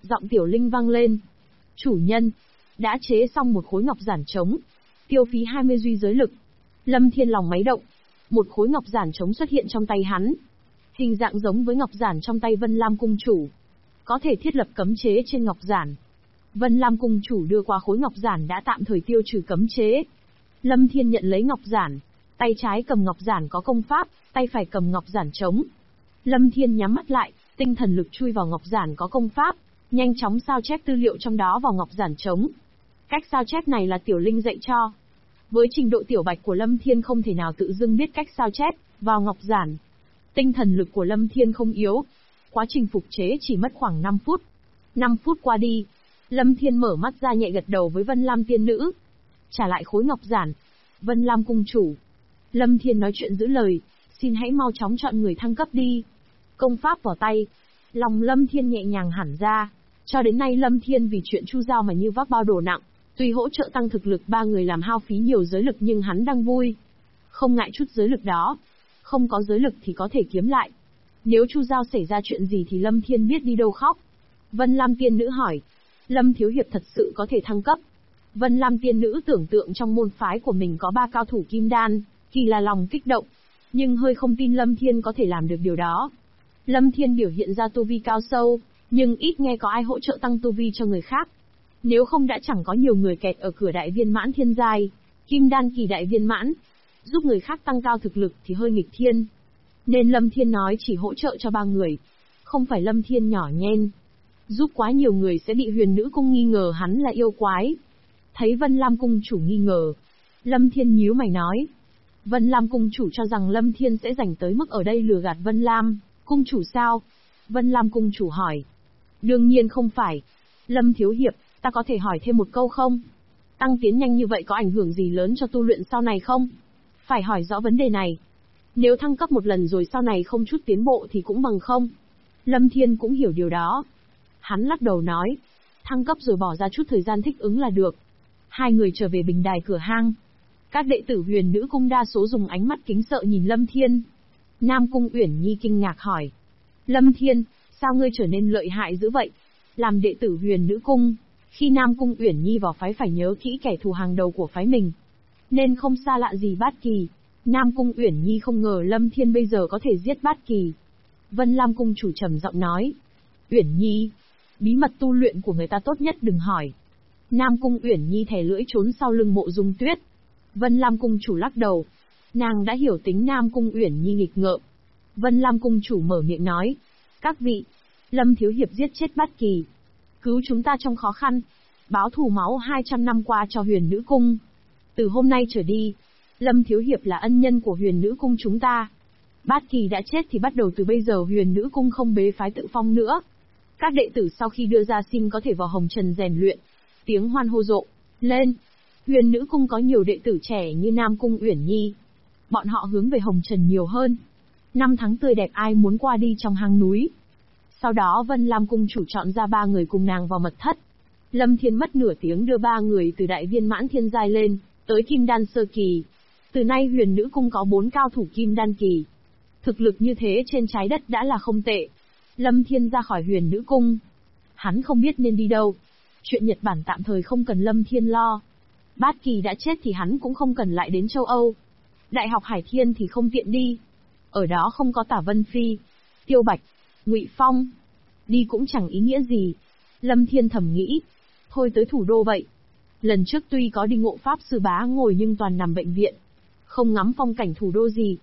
Giọng Tiểu Linh vang lên. Chủ nhân, đã chế xong một khối ngọc giản trống. Tiêu phí 20 duy giới lực. Lâm Thiên lòng máy động. Một khối ngọc giản trống xuất hiện trong tay hắn. Hình dạng giống với ngọc giản trong tay Vân Lam cung chủ. Có thể thiết lập cấm chế trên ngọc giản. Vân Lam cung chủ đưa qua khối ngọc giản đã tạm thời tiêu trừ cấm chế. Lâm Thiên nhận lấy ngọc giản. Tay trái cầm ngọc giản có công pháp, tay phải cầm ngọc giản trống. Lâm Thiên nhắm mắt lại, tinh thần lực chui vào ngọc giản có công pháp, nhanh chóng sao chép tư liệu trong đó vào ngọc giản trống. Cách sao chép này là Tiểu Linh dạy cho. Với trình độ tiểu bạch của Lâm Thiên không thể nào tự dưng biết cách sao chép vào ngọc giản. Tinh thần lực của Lâm Thiên không yếu. Quá trình phục chế chỉ mất khoảng 5 phút. 5 phút qua đi, Lâm Thiên mở mắt ra nhẹ gật đầu với Vân Lam tiên nữ. Trả lại khối ngọc giản. Vân Lam cung chủ. Lâm Thiên nói chuyện giữ lời, xin hãy mau chóng chọn người thăng cấp đi. Công pháp vào tay. Lòng Lâm Thiên nhẹ nhàng hẳn ra. Cho đến nay Lâm Thiên vì chuyện Chu Giao mà như vác bao đồ nặng. Tuy hỗ trợ tăng thực lực 3 người làm hao phí nhiều giới lực nhưng hắn đang vui. Không ngại chút giới lực đó. Không có giới lực thì có thể kiếm lại. Nếu Chu Giao xảy ra chuyện gì thì Lâm Thiên biết đi đâu khóc. Vân Lam tiên nữ hỏi. Lâm thiếu hiệp thật sự có thể thăng cấp. Vân Lam tiên nữ tưởng tượng trong môn phái của mình có 3 cao thủ kim đan, kỳ là lòng kích động. Nhưng hơi không tin Lâm Thiên có thể làm được điều đó. Lâm Thiên biểu hiện ra tu vi cao sâu, nhưng ít nghe có ai hỗ trợ tăng tu vi cho người khác. Nếu không đã chẳng có nhiều người kẹt ở cửa đại viên mãn thiên giai, kim đan kỳ đại viên mãn. Giúp người khác tăng cao thực lực thì hơi nghịch thiên. Nên Lâm Thiên nói chỉ hỗ trợ cho 3 người. Không phải Lâm Thiên nhỏ nhen. Giúp quá nhiều người sẽ bị Huyền Nữ Cung nghi ngờ hắn là yêu quái. Thấy Vân Lam cung chủ nghi ngờ, Lâm Thiên nhíu mày nói. Vân Lam cung chủ cho rằng Lâm Thiên sẽ rảnh tới mức ở đây lừa gạt Vân Lam cung chủ sao? Vân Lam cung chủ hỏi. Đương nhiên không phải. Lâm thiếu hiệp, ta có thể hỏi thêm một câu không? Tăng tiến nhanh như vậy có ảnh hưởng gì lớn cho tu luyện sau này không? Phải hỏi rõ vấn đề này. Nếu thăng cấp một lần rồi sau này không chút tiến bộ thì cũng bằng không. Lâm Thiên cũng hiểu điều đó. Hắn lắc đầu nói. Thăng cấp rồi bỏ ra chút thời gian thích ứng là được. Hai người trở về bình đài cửa hang. Các đệ tử Huyền Nữ Cung đa số dùng ánh mắt kính sợ nhìn Lâm Thiên. Nam Cung Uyển Nhi kinh ngạc hỏi. Lâm Thiên, sao ngươi trở nên lợi hại dữ vậy? Làm đệ tử Huyền Nữ Cung, khi Nam Cung Uyển Nhi vào phái phải nhớ kỹ kẻ thù hàng đầu của phái mình. Nên không xa lạ gì Bát Kỳ. Nam Cung Uyển Nhi không ngờ Lâm Thiên bây giờ có thể giết Bát Kỳ. Vân Lam Cung chủ trầm giọng nói. Uyển Nhi, bí mật tu luyện của người ta tốt nhất đừng hỏi. Nam Cung Uyển Nhi thè lưỡi trốn sau lưng Mộ Dung Tuyết. Vân Lam Cung chủ lắc đầu. Nàng đã hiểu tính Nam Cung Uyển Nhi nghịch ngợm. Vân Lam Cung chủ mở miệng nói. Các vị, Lâm thiếu hiệp giết chết Bát Kỳ. Cứu chúng ta trong khó khăn. Báo thù máu 200 năm qua cho Huyền Nữ Cung. Từ hôm nay trở đi, Lâm thiếu hiệp là ân nhân của Huyền Nữ Cung chúng ta. Bát Kỳ đã chết thì bắt đầu từ bây giờ Huyền Nữ Cung không bế phái tự phong nữa. Các đệ tử sau khi đưa ra xin có thể vào Hồng Trần rèn luyện. Tiếng hoan hô rộ lên. Huyền Nữ Cung có nhiều đệ tử trẻ như Nam Cung Uyển Nhi. Bọn họ hướng về Hồng Trần nhiều hơn. Năm tháng tươi đẹp ai muốn qua đi trong hang núi. Sau đó Vân Lam Cung chủ chọn ra 3 người cùng nàng vào mật thất. Lâm Thiên mất nửa tiếng đưa 3 người từ đại viên mãn thiên giai lên, tới kim đan sơ kỳ. Từ nay Huyền Nữ Cung có 4 cao thủ kim đan kỳ. Thực lực như thế trên trái đất đã là không tệ. Lâm Thiên ra khỏi Huyền Nữ Cung. Hắn không biết nên đi đâu. Chuyện Nhật Bản tạm thời không cần Lâm Thiên lo. Bát Kỳ đã chết thì hắn cũng không cần lại đến châu Âu. Đại học Hải Thiên thì không tiện đi. Ở đó không có Tả Vân Phi, Tiêu Bạch, Ngụy Phong. Đi cũng chẳng ý nghĩa gì. Lâm Thiên thầm nghĩ. Thôi tới thủ đô vậy. Lần trước tuy có đi ngộ pháp sư bá ngồi nhưng toàn nằm bệnh viện. Không ngắm phong cảnh thủ đô gì.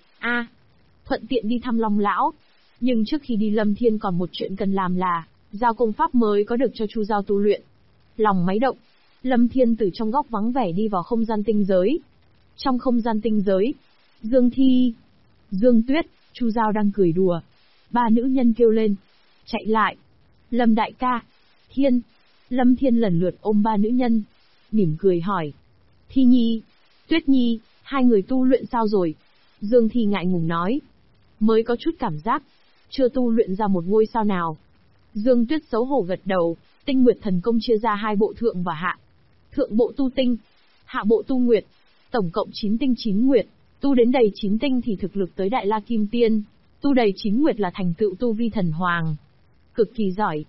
Thuận tiện đi thăm Long Lão. Nhưng trước khi đi Lâm Thiên còn một chuyện cần làm là giao công pháp mới có được cho Chu Giao tu luyện. Lòng máy động, Lâm Thiên từ trong góc vắng vẻ đi vào không gian tinh giới. Trong không gian tinh giới, Dương Thi, Dương Tuyết, Chu Giao đang cười đùa. 3 nữ nhân kêu lên. Chạy lại. Lâm đại ca. Thiên. Lâm Thiên lần lượt ôm 3 nữ nhân. Mỉm cười hỏi. Thi Nhi, Tuyết Nhi, 2 người tu luyện sao rồi? Dương Thi ngại ngùng nói. Mới có chút cảm giác. Chưa tu luyện ra một ngôi sao nào. Dương Tuyết xấu hổ gật đầu. Tinh Nguyệt Thần Công chia ra 2 bộ thượng và hạ. Thượng bộ tu tinh, hạ bộ tu nguyệt. Tổng cộng 9 tinh 9 nguyệt. Tu đến đầy 9 tinh thì thực lực tới Đại La Kim Tiên. Tu đầy 9 nguyệt là thành tựu tu vi thần hoàng. Cực kỳ giỏi.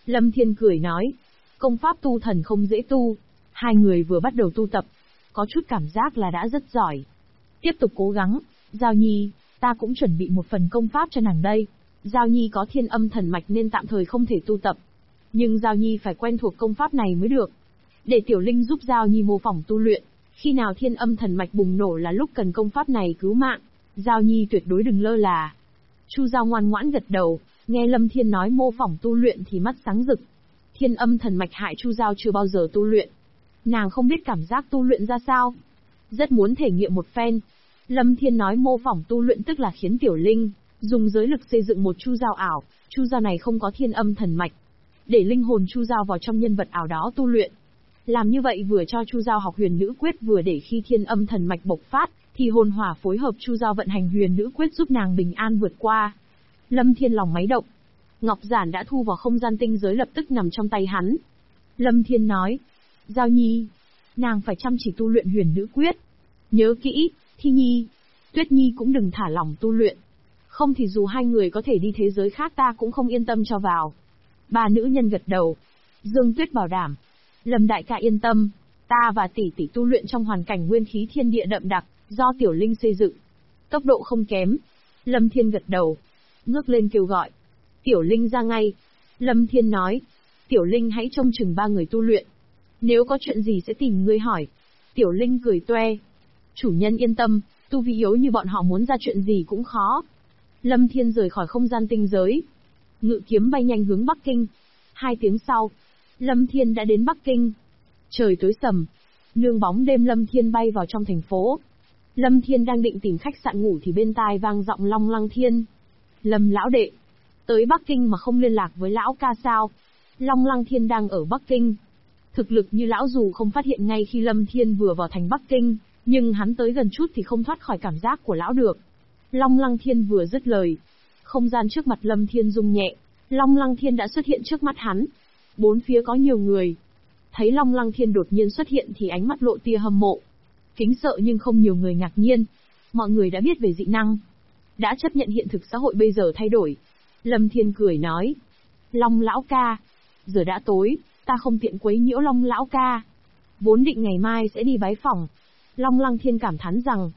Lâm Thiên cười nói. Công pháp tu thần không dễ tu. Hai người vừa bắt đầu tu tập. Có chút cảm giác là đã rất giỏi. Tiếp tục cố gắng. Giao Nhi, ta cũng chuẩn bị một phần công pháp cho nàng đây. Giao Nhi có thiên âm thần mạch nên tạm thời không thể tu tập. Nhưng Giao Nhi phải quen thuộc công pháp này mới được. Để Tiểu Linh giúp Giao Nhi mô phỏng tu luyện. Khi nào thiên âm thần mạch bùng nổ là lúc cần công pháp này cứu mạng. Giao Nhi tuyệt đối đừng lơ là. Chu Giao ngoan ngoãn gật đầu, nghe Lâm Thiên nói mô phỏng tu luyện thì mắt sáng rực. Thiên âm thần mạch hại Chu Giao chưa bao giờ tu luyện. Nàng không biết cảm giác tu luyện ra sao. Rất muốn thể nghiệm một phen. Lâm Thiên nói mô phỏng tu luyện tức là khiến Tiểu Linh dùng giới lực xây dựng một Chu Giao ảo. Chu Giao này không có thiên âm thần mạch. Để linh hồn Chu Giao vào trong nhân vật ảo đó tu luyện. Làm như vậy vừa cho Chu Giao học huyền nữ quyết, vừa để khi thiên âm thần mạch bộc phát, thì hồn hỏa phối hợp Chu Giao vận hành huyền nữ quyết giúp nàng bình an vượt qua. Lâm Thiên lòng máy động. Ngọc giản đã thu vào không gian tinh giới lập tức nằm trong tay hắn. Lâm Thiên nói. Giao Nhi, nàng phải chăm chỉ tu luyện huyền nữ quyết. Nhớ kỹ, Thi Nhi, Tuyết Nhi cũng đừng thả lỏng tu luyện. Không thì dù hai người có thể đi thế giới khác ta cũng không yên tâm cho vào. Ba nữ nhân gật đầu. Dương Tuyết bảo đảm. Lâm đại ca yên tâm, ta và tỷ tỷ tu luyện trong hoàn cảnh nguyên khí thiên địa đậm đặc, do Tiểu Linh xây dựng. Tốc độ không kém. Lâm Thiên gật đầu. Ngước lên kêu gọi. Tiểu Linh ra ngay. Lâm Thiên nói. Tiểu Linh hãy trông chừng ba người tu luyện. Nếu có chuyện gì sẽ tìm ngươi hỏi. Tiểu Linh cười toe. Chủ nhân yên tâm, tu vi yếu như bọn họ muốn ra chuyện gì cũng khó. Lâm Thiên rời khỏi không gian tinh giới. Ngự kiếm bay nhanh hướng Bắc Kinh. 2 tiếng sau, Lâm Thiên đã đến Bắc Kinh. Trời tối sầm. Nương bóng đêm Lâm Thiên bay vào trong thành phố. Lâm Thiên đang định tìm khách sạn ngủ thì bên tai vang giọng Long Lăng Thiên. Lâm lão đệ, tới Bắc Kinh mà không liên lạc với lão ca sao? Long Lăng Thiên đang ở Bắc Kinh. Thực lực như lão dù không phát hiện ngay khi Lâm Thiên vừa vào thành Bắc Kinh, nhưng hắn tới gần chút thì không thoát khỏi cảm giác của lão được. Long Lăng Thiên vừa dứt lời, không gian trước mặt Lâm Thiên rung nhẹ, Long Lăng Thiên đã xuất hiện trước mắt hắn. Bốn phía có nhiều người. Thấy Long Lăng Thiên đột nhiên xuất hiện thì ánh mắt lộ tia hâm mộ. Kính sợ nhưng không nhiều người ngạc nhiên. Mọi người đã biết về dị năng. Đã chấp nhận hiện thực xã hội bây giờ thay đổi. Lâm Thiên cười nói. Long lão ca. Giờ đã tối, ta không tiện quấy nhiễu Long lão ca. Vốn định ngày mai sẽ đi bái phỏng. Long Lăng Thiên cảm thán rằng.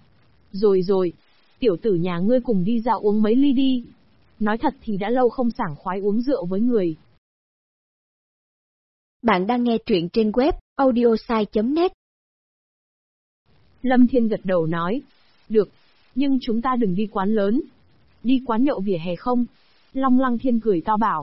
Rồi, tiểu tử nhà ngươi cùng đi dạo uống mấy ly đi. Nói thật thì đã lâu không sảng khoái uống rượu với người. Bạn đang nghe truyện trên web audiosai.net. Lâm Thiên gật đầu nói. Được, nhưng chúng ta đừng đi quán lớn. Đi quán nhậu vỉa hè không? Long Lăng Thiên cười to bảo.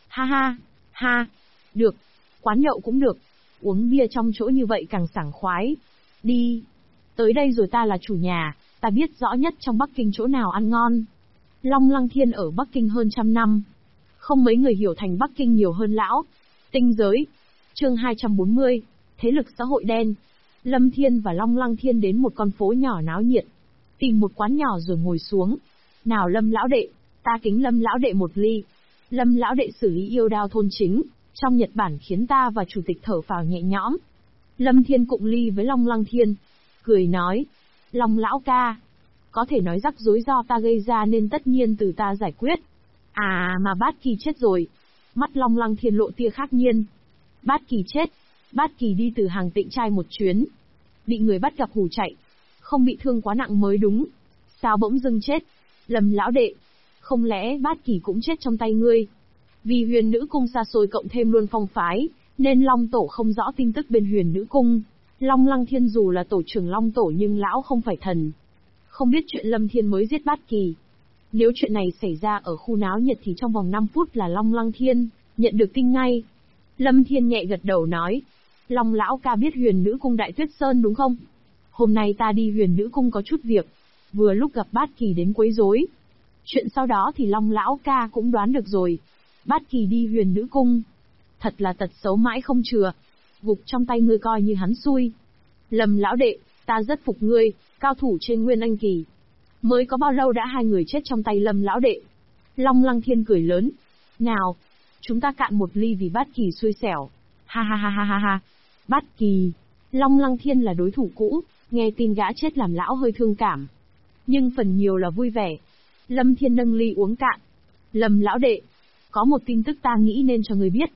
Ha, được, quán nhậu cũng được. Uống bia trong chỗ như vậy càng sảng khoái. Đi. Tới đây rồi ta là chủ nhà, ta biết rõ nhất trong Bắc Kinh chỗ nào ăn ngon. Long Lăng Thiên ở Bắc Kinh hơn 100 năm. Không mấy người hiểu thành Bắc Kinh nhiều hơn lão. Tinh giới. Chương 240. Thế lực xã hội đen. Lâm Thiên và Long Lăng Thiên đến một con phố nhỏ náo nhiệt. Tìm một quán nhỏ rồi ngồi xuống. Nào Lâm lão đệ, ta kính Lâm lão đệ một ly. Lâm lão đệ xử lý yêu đao thôn chính, trong Nhật Bản khiến ta và chủ tịch thở phào nhẹ nhõm. Lâm Thiên cụng ly với Long Lăng Thiên. Cười nói. Long lão ca. Có thể nói rắc rối do ta gây ra nên tất nhiên từ ta giải quyết. À mà Bát Kỳ chết rồi. Mắt Long Lăng Thiên lộ tia khác nhiên. Bát Kỳ chết. Bát Kỳ đi từ hàng Tịnh Trai một chuyến. Bị người bắt gặp hù chạy. Không bị thương quá nặng mới đúng. Sao bỗng dưng chết? Lâm lão đệ. Không lẽ Bát Kỳ cũng chết trong tay ngươi? Vì huyền nữ cung xa xôi cộng thêm luôn phong phái, nên Long Tổ không rõ tin tức bên huyền nữ cung. Long Lăng Thiên dù là tổ trưởng Long Tổ nhưng lão không phải thần. Không biết chuyện Lâm Thiên mới giết Bát Kỳ. Nếu chuyện này xảy ra ở khu náo nhiệt thì trong vòng 5 phút là Long Lăng Thiên nhận được tin ngay. Lâm Thiên nhẹ gật đầu nói. Long lão ca biết huyền nữ cung Đại Tuyết Sơn đúng không? Hôm nay ta đi huyền nữ cung có chút việc. Vừa lúc gặp Bát Kỳ đến quấy rối. Chuyện sau đó thì Long lão ca cũng đoán được rồi. Bát Kỳ đi huyền nữ cung. Thật là tật xấu mãi không chừa. Gục trong tay ngươi coi như hắn xui. Lâm lão đệ, ta rất phục ngươi, cao thủ trên Nguyên Anh Kỳ. Mới có bao lâu đã hai người chết trong tay Lâm lão đệ. Long Lăng Thiên cười lớn. Nào, chúng ta cạn một ly vì Bát Kỳ xui xẻo. Ha. Bát Kỳ. Long Lăng Thiên là đối thủ cũ, nghe tin gã chết làm lão hơi thương cảm. Nhưng phần nhiều là vui vẻ. Lâm Thiên nâng ly uống cạn. Lâm lão đệ, có một tin tức ta nghĩ nên cho người biết.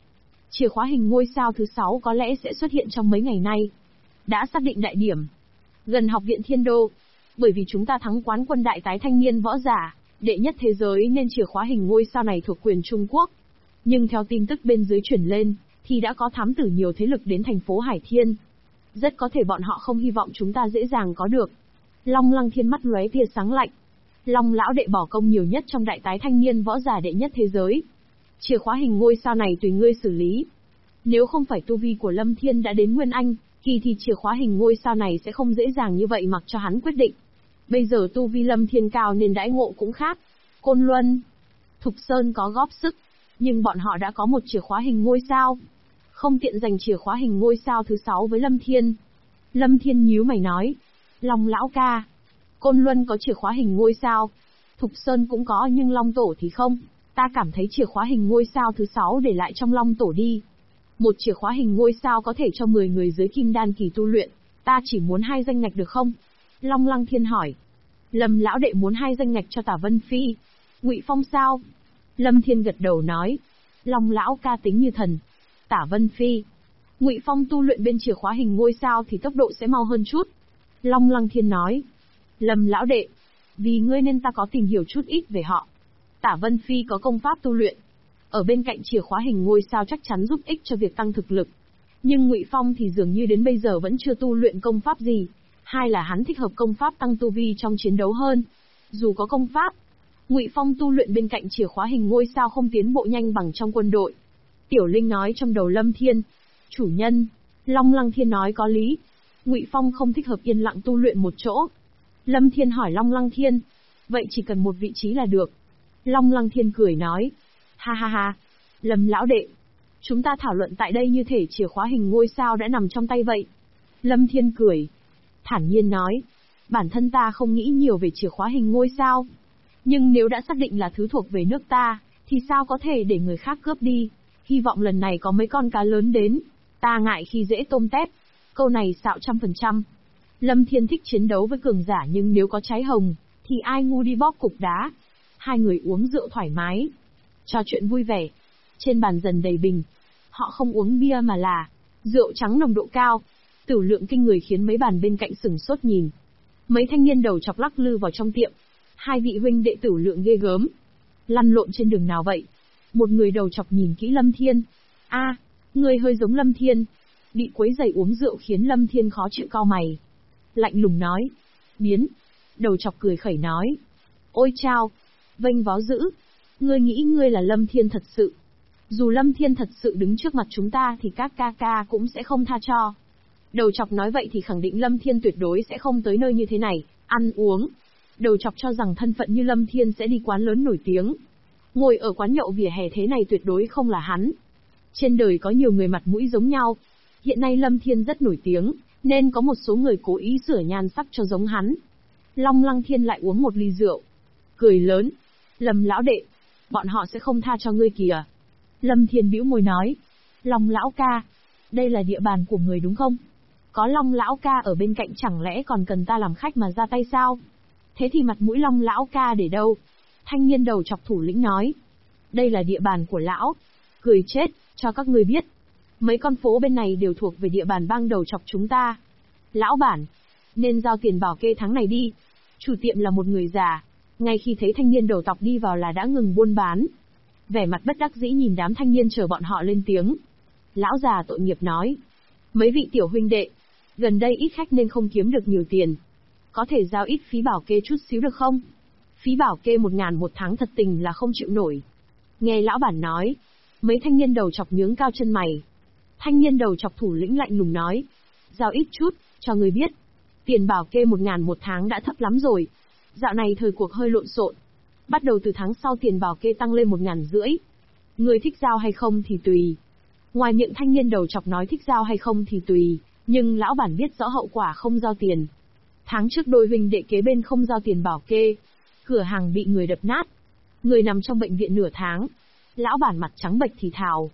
Chìa khóa hình ngôi sao thứ 6 có lẽ sẽ xuất hiện trong mấy ngày nay. Đã xác định đại điểm. Gần học viện Thiên Đô. Bởi vì chúng ta thắng quán quân đại tái thanh niên võ giả, đệ nhất thế giới nên chìa khóa hình ngôi sao này thuộc quyền Trung Quốc. Nhưng theo tin tức bên dưới chuyển lên, thì đã có thám tử nhiều thế lực đến thành phố Hải Thiên. Rất có thể bọn họ không hy vọng chúng ta dễ dàng có được. Long Lăng Thiên mắt lóe tia sáng lạnh. Long lão đệ bỏ công nhiều nhất trong đại tái thanh niên võ giả đệ nhất thế giới. Chìa khóa hình ngôi sao này tùy ngươi xử lý. Nếu không phải tu vi của Lâm Thiên đã đến Nguyên Anh, thì chìa khóa hình ngôi sao này sẽ không dễ dàng như vậy mặc cho hắn quyết định. Bây giờ tu vi Lâm Thiên cao nên đãi ngộ cũng khác. Côn Luân, Thục Sơn có góp sức, nhưng bọn họ đã có một chìa khóa hình ngôi sao. Không tiện dành chìa khóa hình ngôi sao thứ 6 với Lâm Thiên. Lâm Thiên nhíu mày nói. Long lão ca, Côn Luân có chìa khóa hình ngôi sao, Thục Sơn cũng có nhưng Long Tổ thì không. Ta cảm thấy chìa khóa hình ngôi sao thứ 6 để lại trong Long Tổ đi. Một chìa khóa hình ngôi sao có thể cho 10 người dưới kim đan kỳ tu luyện, ta chỉ muốn 2 danh ngạch được không? Long Lăng Thiên hỏi. Lâm lão đệ muốn 2 danh ngạch cho Tả Vân Phi. Ngụy Phong sao? Lâm Thiên gật đầu nói. Long lão ca tính như thần. Tả Vân Phi. Ngụy Phong tu luyện bên chìa khóa hình ngôi sao thì tốc độ sẽ mau hơn chút. Long Lăng Thiên nói. Lâm lão đệ, vì ngươi nên ta có tìm hiểu chút ít về họ. Tả Vân Phi có công pháp tu luyện. Ở bên cạnh chìa khóa hình ngôi sao chắc chắn giúp ích cho việc tăng thực lực. Nhưng Ngụy Phong thì dường như đến bây giờ vẫn chưa tu luyện công pháp gì. Hai là hắn thích hợp công pháp tăng tu vi trong chiến đấu hơn. Dù có công pháp, Ngụy Phong tu luyện bên cạnh chìa khóa hình ngôi sao không tiến bộ nhanh bằng trong quân đội. Tiểu Linh nói trong đầu Lâm Thiên. Chủ nhân, Long Lăng Thiên nói có lý. Ngụy Phong không thích hợp yên lặng tu luyện một chỗ. Lâm Thiên hỏi Long Lăng Thiên. Vậy chỉ cần một vị trí là được. Long Lăng Thiên cười nói. Ha ha ha, Lâm lão đệ. Chúng ta thảo luận tại đây như thể chìa khóa hình ngôi sao đã nằm trong tay vậy. Lâm Thiên cười. Thản nhiên nói. Bản thân ta không nghĩ nhiều về chìa khóa hình ngôi sao. Nhưng nếu đã xác định là thứ thuộc về nước ta, thì sao có thể để người khác cướp đi. Hy vọng lần này có mấy con cá lớn đến. Ta ngại khi dễ tôm tép. Câu này xạo 100%. Lâm Thiên thích chiến đấu với cường giả nhưng nếu có trái hồng, thì ai ngu đi bóp cục đá. Hai người uống rượu thoải mái, trò chuyện vui vẻ. Trên bàn dần đầy bình. Họ không uống bia mà là rượu trắng nồng độ cao. Tửu lượng kinh người khiến mấy bàn bên cạnh sửng sốt nhìn. Mấy thanh niên đầu chọc lắc lư vào trong tiệm. Hai vị huynh đệ tửu lượng ghê gớm. Lăn lộn trên đường nào vậy? Một người đầu chọc nhìn kỹ Lâm Thiên. A, người hơi giống Lâm Thiên. Bị quấy rầy uống rượu khiến Lâm Thiên khó chịu cau mày. Lạnh lùng nói. Biến. Đầu chọc cười khẩy nói. Ôi chao. Vênh vó dữ. Ngươi nghĩ ngươi là Lâm Thiên thật sự. Dù Lâm Thiên thật sự đứng trước mặt chúng ta thì các ca ca cũng sẽ không tha cho. Đầu chọc nói vậy thì khẳng định Lâm Thiên tuyệt đối sẽ không tới nơi như thế này, ăn uống. Đầu chọc cho rằng thân phận như Lâm Thiên sẽ đi quán lớn nổi tiếng. Ngồi ở quán nhậu vỉa hè thế này tuyệt đối không là hắn. Trên đời có nhiều người mặt mũi giống nhau. Hiện nay Lâm Thiên rất nổi tiếng, nên có một số người cố ý sửa nhan sắc cho giống hắn. Long Lăng Thiên lại uống một ly rượu. Cười lớn. Lâm lão đệ, bọn họ sẽ không tha cho ngươi kìa. Lâm Thiên bĩu môi nói. Long lão ca, đây là địa bàn của người đúng không? Có Long lão ca ở bên cạnh chẳng lẽ còn cần ta làm khách mà ra tay sao? Thế thì mặt mũi Long lão ca để đâu? Thanh niên đầu chọc thủ lĩnh nói. Đây là địa bàn của lão. Cười chết, cho các ngươi biết. Mấy con phố bên này đều thuộc về địa bàn bang đầu chọc chúng ta. Lão bản, nên giao tiền bảo kê tháng này đi. Chủ tiệm là một người già. Ngay khi thấy thanh niên đầu tọc đi vào là đã ngừng buôn bán. Vẻ mặt bất đắc dĩ nhìn đám thanh niên chờ bọn họ lên tiếng. Lão già tội nghiệp nói. Mấy vị tiểu huynh đệ, gần đây ít khách nên không kiếm được nhiều tiền. Có thể giao ít phí bảo kê chút xíu được không? Phí bảo kê 1.000 một tháng thật tình là không chịu nổi. Nghe lão bản nói, mấy thanh niên đầu chọc nhướng cao chân mày. Thanh niên đầu chọc thủ lĩnh lạnh lùng nói. Giao ít chút, cho người biết. Tiền bảo kê 1.000 một tháng đã thấp lắm rồi. Dạo này thời cuộc hơi lộn xộn. Bắt đầu từ tháng sau tiền bảo kê tăng lên 1.500. Người thích giao hay không thì tùy. Ngoài miệng thanh niên đầu chọc nói thích giao hay không thì tùy, nhưng lão bản biết rõ hậu quả không giao tiền. Tháng trước đôi huynh đệ kế bên không giao tiền bảo kê. Cửa hàng bị người đập nát. Người nằm trong bệnh viện nửa tháng. Lão bản mặt trắng bệch thì thào.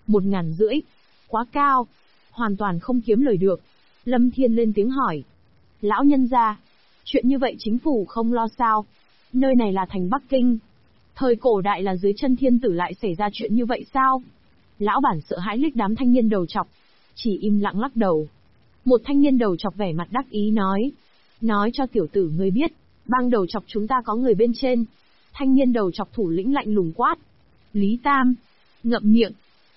1.500. Quá cao. Hoàn toàn không kiếm lời được. Lâm Thiên lên tiếng hỏi. Lão nhân gia, chuyện như vậy chính phủ không lo sao? Nơi này là thành Bắc Kinh. Thời cổ đại là dưới chân thiên tử lại xảy ra chuyện như vậy sao? Lão bản sợ hãi liếc đám thanh niên đầu trọc, chỉ im lặng lắc đầu. Một thanh niên đầu trọc vẻ mặt đắc ý nói cho tiểu tử ngươi biết, bang đầu trọc chúng ta có người bên trên. Thanh niên đầu trọc thủ lĩnh lạnh lùng quát. Lý Tam, ngậm miệng.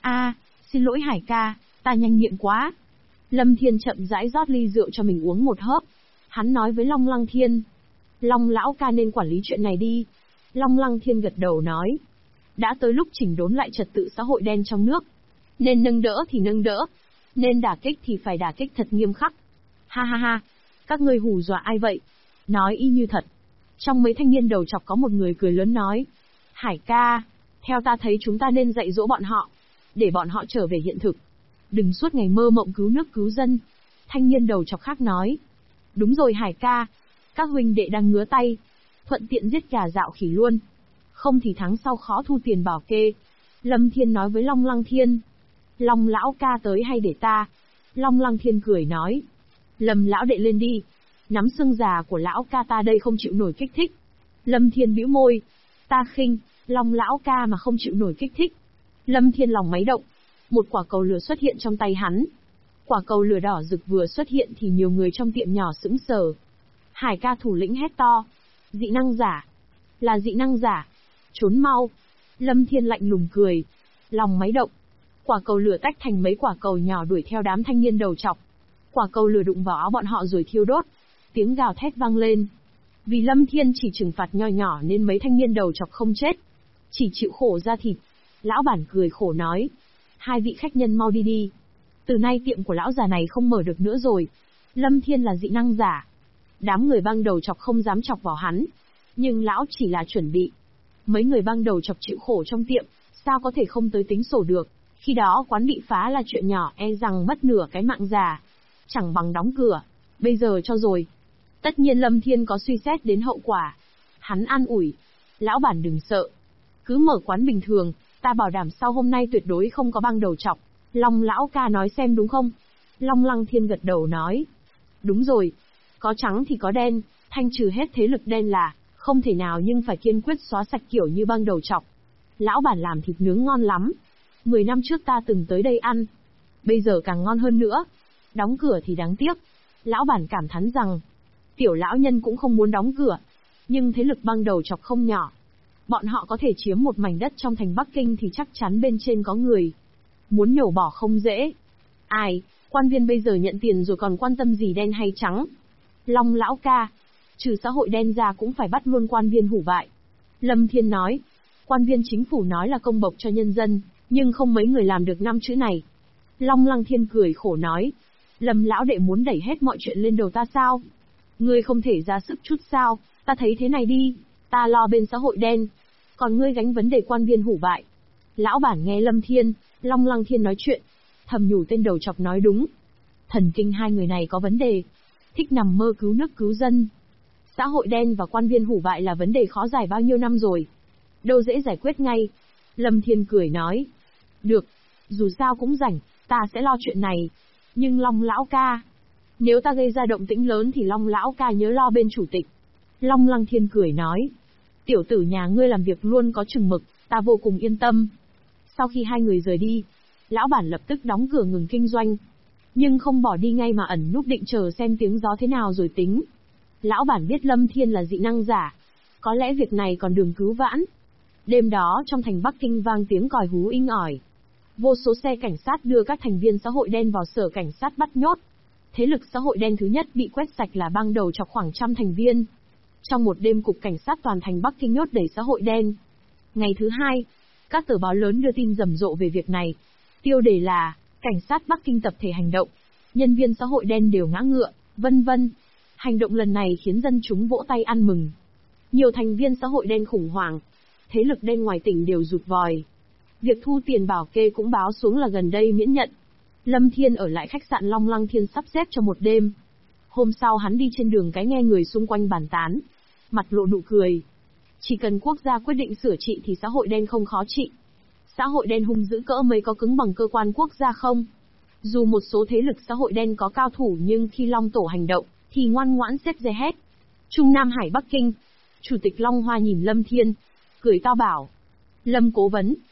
Xin lỗi Hải ca, ta nhanh miệng quá. Lâm Thiên chậm rãi rót ly rượu cho mình uống một hớp. Hắn nói với Long Lăng Thiên. Long lão ca nên quản lý chuyện này đi. Long Lăng Thiên gật đầu nói. Đã tới lúc chỉnh đốn lại trật tự xã hội đen trong nước. Nên nâng đỡ thì nâng đỡ. Nên đả kích thì phải đả kích thật nghiêm khắc. Ha ha ha, các ngươi hù dọa ai vậy? Nói y như thật. Trong mấy thanh niên đầu trọc có một người cười lớn nói. Hải ca, theo ta thấy chúng ta nên dạy dỗ bọn họ. Để bọn họ trở về hiện thực. Đừng suốt ngày mơ mộng cứu nước cứu dân. Thanh niên đầu trọc khác nói. Đúng rồi Hải ca, các huynh đệ đang ngứa tay. Thuận tiện giết gà dạo khỉ luôn. Không thì tháng sau khó thu tiền bảo kê. Lâm Thiên nói với Long Lăng Thiên. Long lão ca tới hay để ta? Long Lăng Thiên cười nói. Lâm lão đệ lên đi. Nắm xương già của lão ca ta đây không chịu nổi kích thích. Lâm Thiên bĩu môi. Ta khinh, Long lão ca mà không chịu nổi kích thích. Lâm Thiên lòng máy động. Một quả cầu lửa xuất hiện trong tay hắn. Quả cầu lửa đỏ rực vừa xuất hiện thì nhiều người trong tiệm nhỏ sững sờ. Hải ca thủ lĩnh hét to. Dị năng giả. Là dị năng giả. Trốn mau. Lâm Thiên lạnh lùng cười. Lòng máy động. Quả cầu lửa tách thành mấy quả cầu nhỏ đuổi theo đám thanh niên đầu trọc. Quả cầu lửa đụng vào áo bọn họ rồi thiêu đốt. Tiếng gào thét vang lên. Vì Lâm Thiên chỉ trừng phạt nho nhỏ nên mấy thanh niên đầu trọc không chết. Chỉ chịu khổ ra thịt. Lão bản cười khổ nói. Hai vị khách nhân mau đi đi. Từ nay tiệm của lão già này không mở được nữa rồi. Lâm Thiên là dị năng giả. Đám người băng đầu chọc không dám chọc vào hắn. Nhưng lão chỉ là chuẩn bị. Mấy người băng đầu chọc chịu khổ trong tiệm, sao có thể không tới tính sổ được. Khi đó quán bị phá là chuyện nhỏ, e rằng mất nửa cái mạng già. Chẳng bằng đóng cửa. Bây giờ cho rồi. Tất nhiên Lâm Thiên có suy xét đến hậu quả. Hắn an ủi. Lão bản đừng sợ. Cứ mở quán bình thường, ta bảo đảm sau hôm nay tuyệt đối không có băng đầu chọc. Long lão ca nói xem đúng không? Long Lăng Thiên gật đầu nói. Đúng rồi. Có trắng thì có đen, thanh trừ hết thế lực đen là không thể nào, nhưng phải kiên quyết xóa sạch kiểu như băng đầu chọc. Lão bản làm thịt nướng ngon lắm. 10 năm trước ta từng tới đây ăn. Bây giờ càng ngon hơn nữa. Đóng cửa thì đáng tiếc. Lão bản cảm thán rằng, tiểu lão nhân cũng không muốn đóng cửa. Nhưng thế lực băng đầu chọc không nhỏ. Bọn họ có thể chiếm một mảnh đất trong thành Bắc Kinh thì chắc chắn bên trên có người. Muốn nhổ bỏ không dễ. Ai, quan viên bây giờ nhận tiền rồi còn quan tâm gì đen hay trắng. Long lão ca, trừ xã hội đen ra cũng phải bắt luôn quan viên hủ bại. Lâm Thiên nói, quan viên chính phủ nói là công bộc cho nhân dân, nhưng không mấy người làm được 5 chữ này. Long Lăng Thiên cười khổ nói, Lâm lão đệ muốn đẩy hết mọi chuyện lên đầu ta sao? Ngươi không thể ra sức chút sao? Ta thấy thế này đi, ta lo bên xã hội đen, còn ngươi gánh vấn đề quan viên hủ bại. Lão bản nghe Lâm Thiên, Long Lăng Thiên nói chuyện, thầm nhủ tên đầu chọc nói đúng. Thần kinh hai người này có vấn đề, thích nằm mơ cứu nước cứu dân. Xã hội đen và quan viên hủ bại là vấn đề khó giải bao nhiêu năm rồi. Đâu dễ giải quyết ngay. Lâm Thiên cười nói. Được, dù sao cũng rảnh, ta sẽ lo chuyện này. Nhưng Long lão ca, nếu ta gây ra động tĩnh lớn thì Long lão ca nhớ lo bên chủ tịch. Long Lăng Thiên cười nói. Tiểu tử nhà ngươi làm việc luôn có chừng mực, ta vô cùng yên tâm. Sau khi hai người rời đi, lão bản lập tức đóng cửa ngừng kinh doanh. Nhưng không bỏ đi ngay mà ẩn núp định chờ xem tiếng gió thế nào rồi tính. Lão bản biết Lâm Thiên là dị năng giả. Có lẽ việc này còn đường cứu vãn. Đêm đó trong thành Bắc Kinh vang tiếng còi hú inh ỏi. Vô số xe cảnh sát đưa các thành viên xã hội đen vào sở cảnh sát bắt nhốt. Thế lực xã hội đen thứ nhất bị quét sạch là băng đầu chọc khoảng 100 thành viên. Trong một đêm cục cảnh sát toàn thành Bắc Kinh nhốt đầy xã hội đen. Ngày thứ hai, các tờ báo lớn đưa tin rầm rộ về việc này. Tiêu đề là, cảnh sát Bắc Kinh tập thể hành động. Nhân viên xã hội đen đều ngã ngựa, vân vân. Hành động lần này khiến dân chúng vỗ tay ăn mừng. Nhiều thành viên xã hội đen khủng hoảng. Thế lực đen ngoài tỉnh đều rụt vòi. Việc thu tiền bảo kê cũng báo xuống là gần đây miễn nhận. Lâm Thiên ở lại khách sạn Long Lăng Thiên sắp xếp cho một đêm. Hôm sau hắn đi trên đường cái nghe người xung quanh bàn tán. Mặt lộ nụ cười. Chỉ cần quốc gia quyết định sửa trị thì xã hội đen không khó trị. Xã hội đen hung dữ cỡ mấy có cứng bằng cơ quan quốc gia không? Dù một số thế lực xã hội đen có cao thủ nhưng khi Long Tổ hành động, thì ngoan ngoãn xếp dè hét. Trung Nam Hải Bắc Kinh. Chủ tịch Long Hoa nhìn Lâm Thiên, cười to bảo. Lâm cố vấn,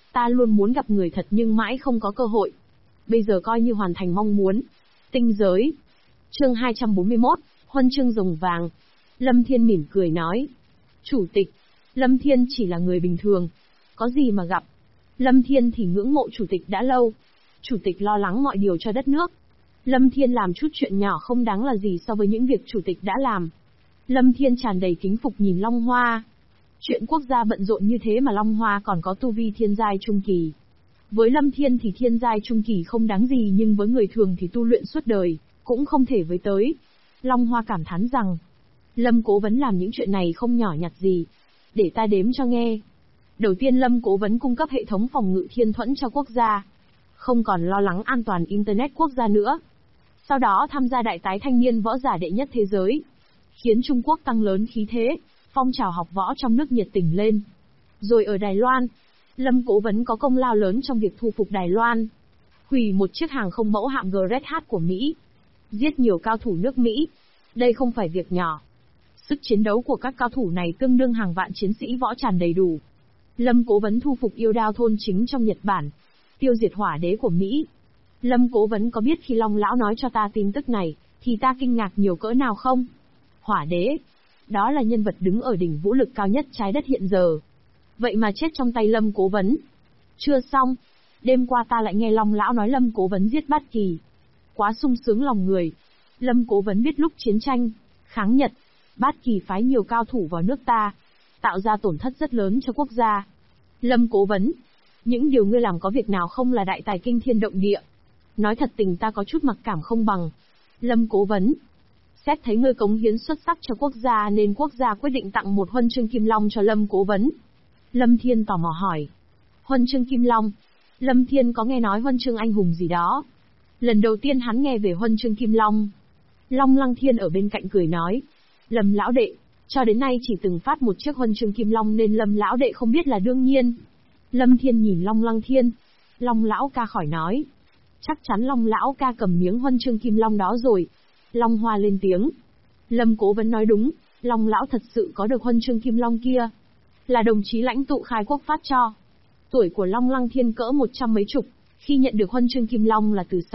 Ta luôn muốn gặp người thật nhưng mãi không có cơ hội. Bây giờ coi như hoàn thành mong muốn. Tinh giới. Chương 241, Huân chương rồng vàng. Lâm Thiên mỉm cười nói. Chủ tịch, Lâm Thiên chỉ là người bình thường. Có gì mà gặp. Lâm Thiên thì ngưỡng mộ chủ tịch đã lâu. Chủ tịch lo lắng mọi điều cho đất nước. Lâm Thiên làm chút chuyện nhỏ không đáng là gì so với những việc chủ tịch đã làm. Lâm Thiên tràn đầy kính phục nhìn Long Hoa. Chuyện quốc gia bận rộn như thế mà Long Hoa còn có tu vi thiên giai trung kỳ. Với Lâm Thiên thì thiên giai trung kỳ không đáng gì, nhưng với người thường thì tu luyện suốt đời, cũng không thể với tới. Long Hoa cảm thán rằng, Lâm Cố Vấn làm những chuyện này không nhỏ nhặt gì. Để ta đếm cho nghe. Đầu tiên, Lâm Cố Vấn cung cấp hệ thống phòng ngự thiên thuẫn cho quốc gia. Không còn lo lắng an toàn Internet quốc gia nữa. Sau đó tham gia đại tái thanh niên võ giả đệ nhất thế giới. Khiến Trung Quốc tăng lớn khí thế, phong trào học võ trong nước nhiệt tình lên. Rồi ở Đài Loan, Lâm Cố Vấn có công lao lớn trong việc thu phục Đài Loan. Hủy một chiếc hàng không mẫu hạm GRH của Mỹ. Giết nhiều cao thủ nước Mỹ. Đây không phải việc nhỏ. Sức chiến đấu của các cao thủ này tương đương hàng vạn chiến sĩ võ tràn đầy đủ. Lâm Cố Vấn thu phục yêu đao thôn chính trong Nhật Bản. Tiêu diệt hỏa đế của Mỹ. Lâm Cố Vấn có biết khi Long Lão nói cho ta tin tức này, thì ta kinh ngạc nhiều cỡ nào không? Hỏa đế. Đó là nhân vật đứng ở đỉnh vũ lực cao nhất trái đất hiện giờ. Vậy mà chết trong tay Lâm Cố Vấn. Chưa xong. Đêm qua ta lại nghe Long Lão nói Lâm Cố Vấn giết Bát Kỳ. Quá sung sướng lòng người. Lâm Cố Vấn biết lúc chiến tranh, kháng Nhật, Bát Kỳ phái nhiều cao thủ vào nước ta, tạo ra tổn thất rất lớn cho quốc gia. Lâm Cố Vấn, những điều ngươi làm có việc nào không là đại tài kinh thiên động địa. Nói thật tình ta có chút mặc cảm không bằng. Lâm Cố Vấn, xét thấy ngươi cống hiến xuất sắc cho quốc gia nên quốc gia quyết định tặng một huân chương Kim Long cho Lâm Cố Vấn. Lâm Thiên tò mò hỏi. Huân chương Kim Long? Lâm Thiên có nghe nói huân chương anh hùng gì đó. Lần đầu tiên hắn nghe về huân chương Kim Long. Long Lăng Thiên ở bên cạnh cười nói. Lâm lão đệ, cho đến nay chỉ từng phát một chiếc huân chương Kim Long nên Lâm lão đệ không biết là đương nhiên. Lâm Thiên nhìn Long Lăng Thiên. Long lão ca khỏi nói. Chắc chắn Long lão ca cầm miếng huân chương Kim Long đó rồi. Long Hoa lên tiếng. Lâm Cố Vấn nói đúng, Long lão thật sự có được huân chương Kim Long kia. Là đồng chí lãnh tụ khai quốc phát cho. Tuổi của Long Lăng Thiên cỡ 100 mấy chục, khi nhận được huân chương Kim Long là từ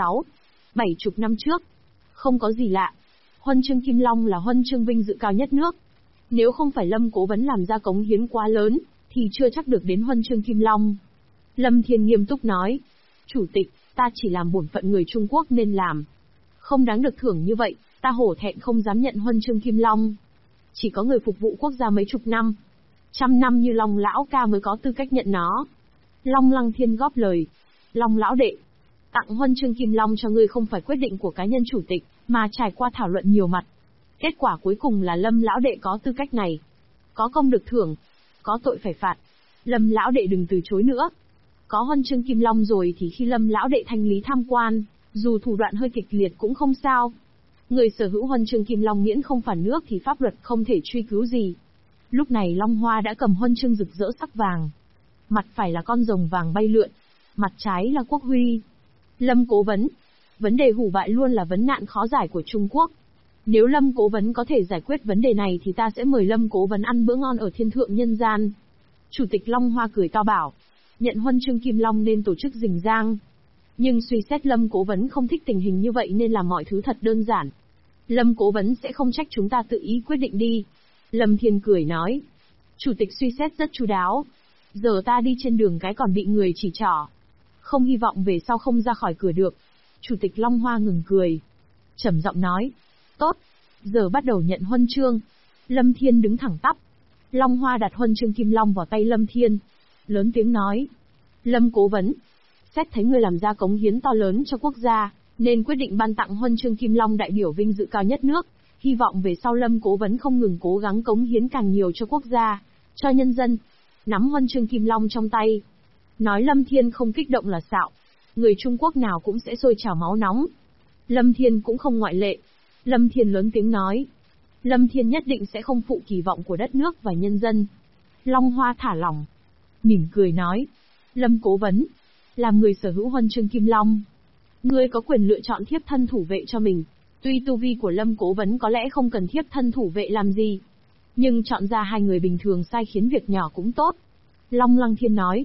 7 năm trước. Không có gì lạ. Huân chương Kim Long là huân chương vinh dự cao nhất nước. Nếu không phải Lâm Cố Vấn làm ra cống hiến quá lớn, thì chưa chắc được đến huân chương Kim Long. Lâm Thiên nghiêm túc nói. Chủ tịch, ta chỉ làm bổn phận người Trung Quốc nên làm. Không đáng được thưởng như vậy, ta hổ thẹn không dám nhận huân chương Kim Long. Chỉ có người phục vụ quốc gia mấy chục năm, trăm năm như Long lão ca mới có tư cách nhận nó. Long Lăng Thiên góp lời. Long lão đệ, tặng huân chương Kim Long cho ngươi không phải quyết định của cá nhân chủ tịch, mà trải qua thảo luận nhiều mặt. Kết quả cuối cùng là Lâm lão đệ có tư cách này. Có công được thưởng, có tội phải phạt. Lâm lão đệ đừng từ chối nữa. Có huân chương Kim Long rồi thì khi Lâm lão đệ thanh lý tham quan, dù thủ đoạn hơi kịch liệt cũng không sao. Người sở hữu huân chương Kim Long miễn không phản nước thì pháp luật không thể truy cứu gì. Lúc này Long Hoa đã cầm huân chương rực rỡ sắc vàng. Mặt phải là con rồng vàng bay lượn, mặt trái là quốc huy. Lâm Cố Vấn, vấn đề hủ bại luôn là vấn nạn khó giải của Trung Quốc. Nếu Lâm Cố Vấn có thể giải quyết vấn đề này thì ta sẽ mời Lâm Cố Vấn ăn bữa ngon ở thiên thượng nhân gian. Chủ tịch Long Hoa cười to bảo, nhận huân chương Kim Long nên tổ chức rình rang. Nhưng suy xét Lâm Cố Vấn không thích tình hình như vậy nên làm mọi thứ thật đơn giản. Lâm Cố Vấn sẽ không trách chúng ta tự ý quyết định đi. Lâm Thiên cười nói. Chủ tịch suy xét rất chu đáo. Giờ ta đi trên đường cái còn bị người chỉ trỏ. Không hy vọng về sau không ra khỏi cửa được. Chủ tịch Long Hoa ngừng cười. Trầm giọng nói. Tốt, giờ bắt đầu nhận huân chương. Lâm Thiên đứng thẳng tắp. Long Hoa đặt huân chương Kim Long vào tay Lâm Thiên. Lớn tiếng nói. Lâm Cố Vấn, xét thấy ngươi làm ra cống hiến to lớn cho quốc gia, nên quyết định ban tặng huân chương Kim Long đại biểu vinh dự cao nhất nước. Hy vọng về sau Lâm Cố Vấn không ngừng cố gắng cống hiến càng nhiều cho quốc gia, cho nhân dân. Nắm huân chương Kim Long trong tay. Nói Lâm Thiên không kích động là xạo. Người Trung Quốc nào cũng sẽ sôi trào máu nóng. Lâm Thiên cũng không ngoại lệ. Lâm Thiên lớn tiếng nói. Lâm Thiên nhất định sẽ không phụ kỳ vọng của đất nước và nhân dân. Long Hoa thả lỏng, mỉm cười nói. Lâm Cố Vấn, làm người sở hữu huân chương Kim Long, ngươi có quyền lựa chọn thiếp thân thủ vệ cho mình. Tuy tu vi của Lâm Cố Vấn có lẽ không cần thiếp thân thủ vệ làm gì, nhưng chọn ra hai người bình thường sai khiến việc nhỏ cũng tốt. Long Lăng Thiên nói.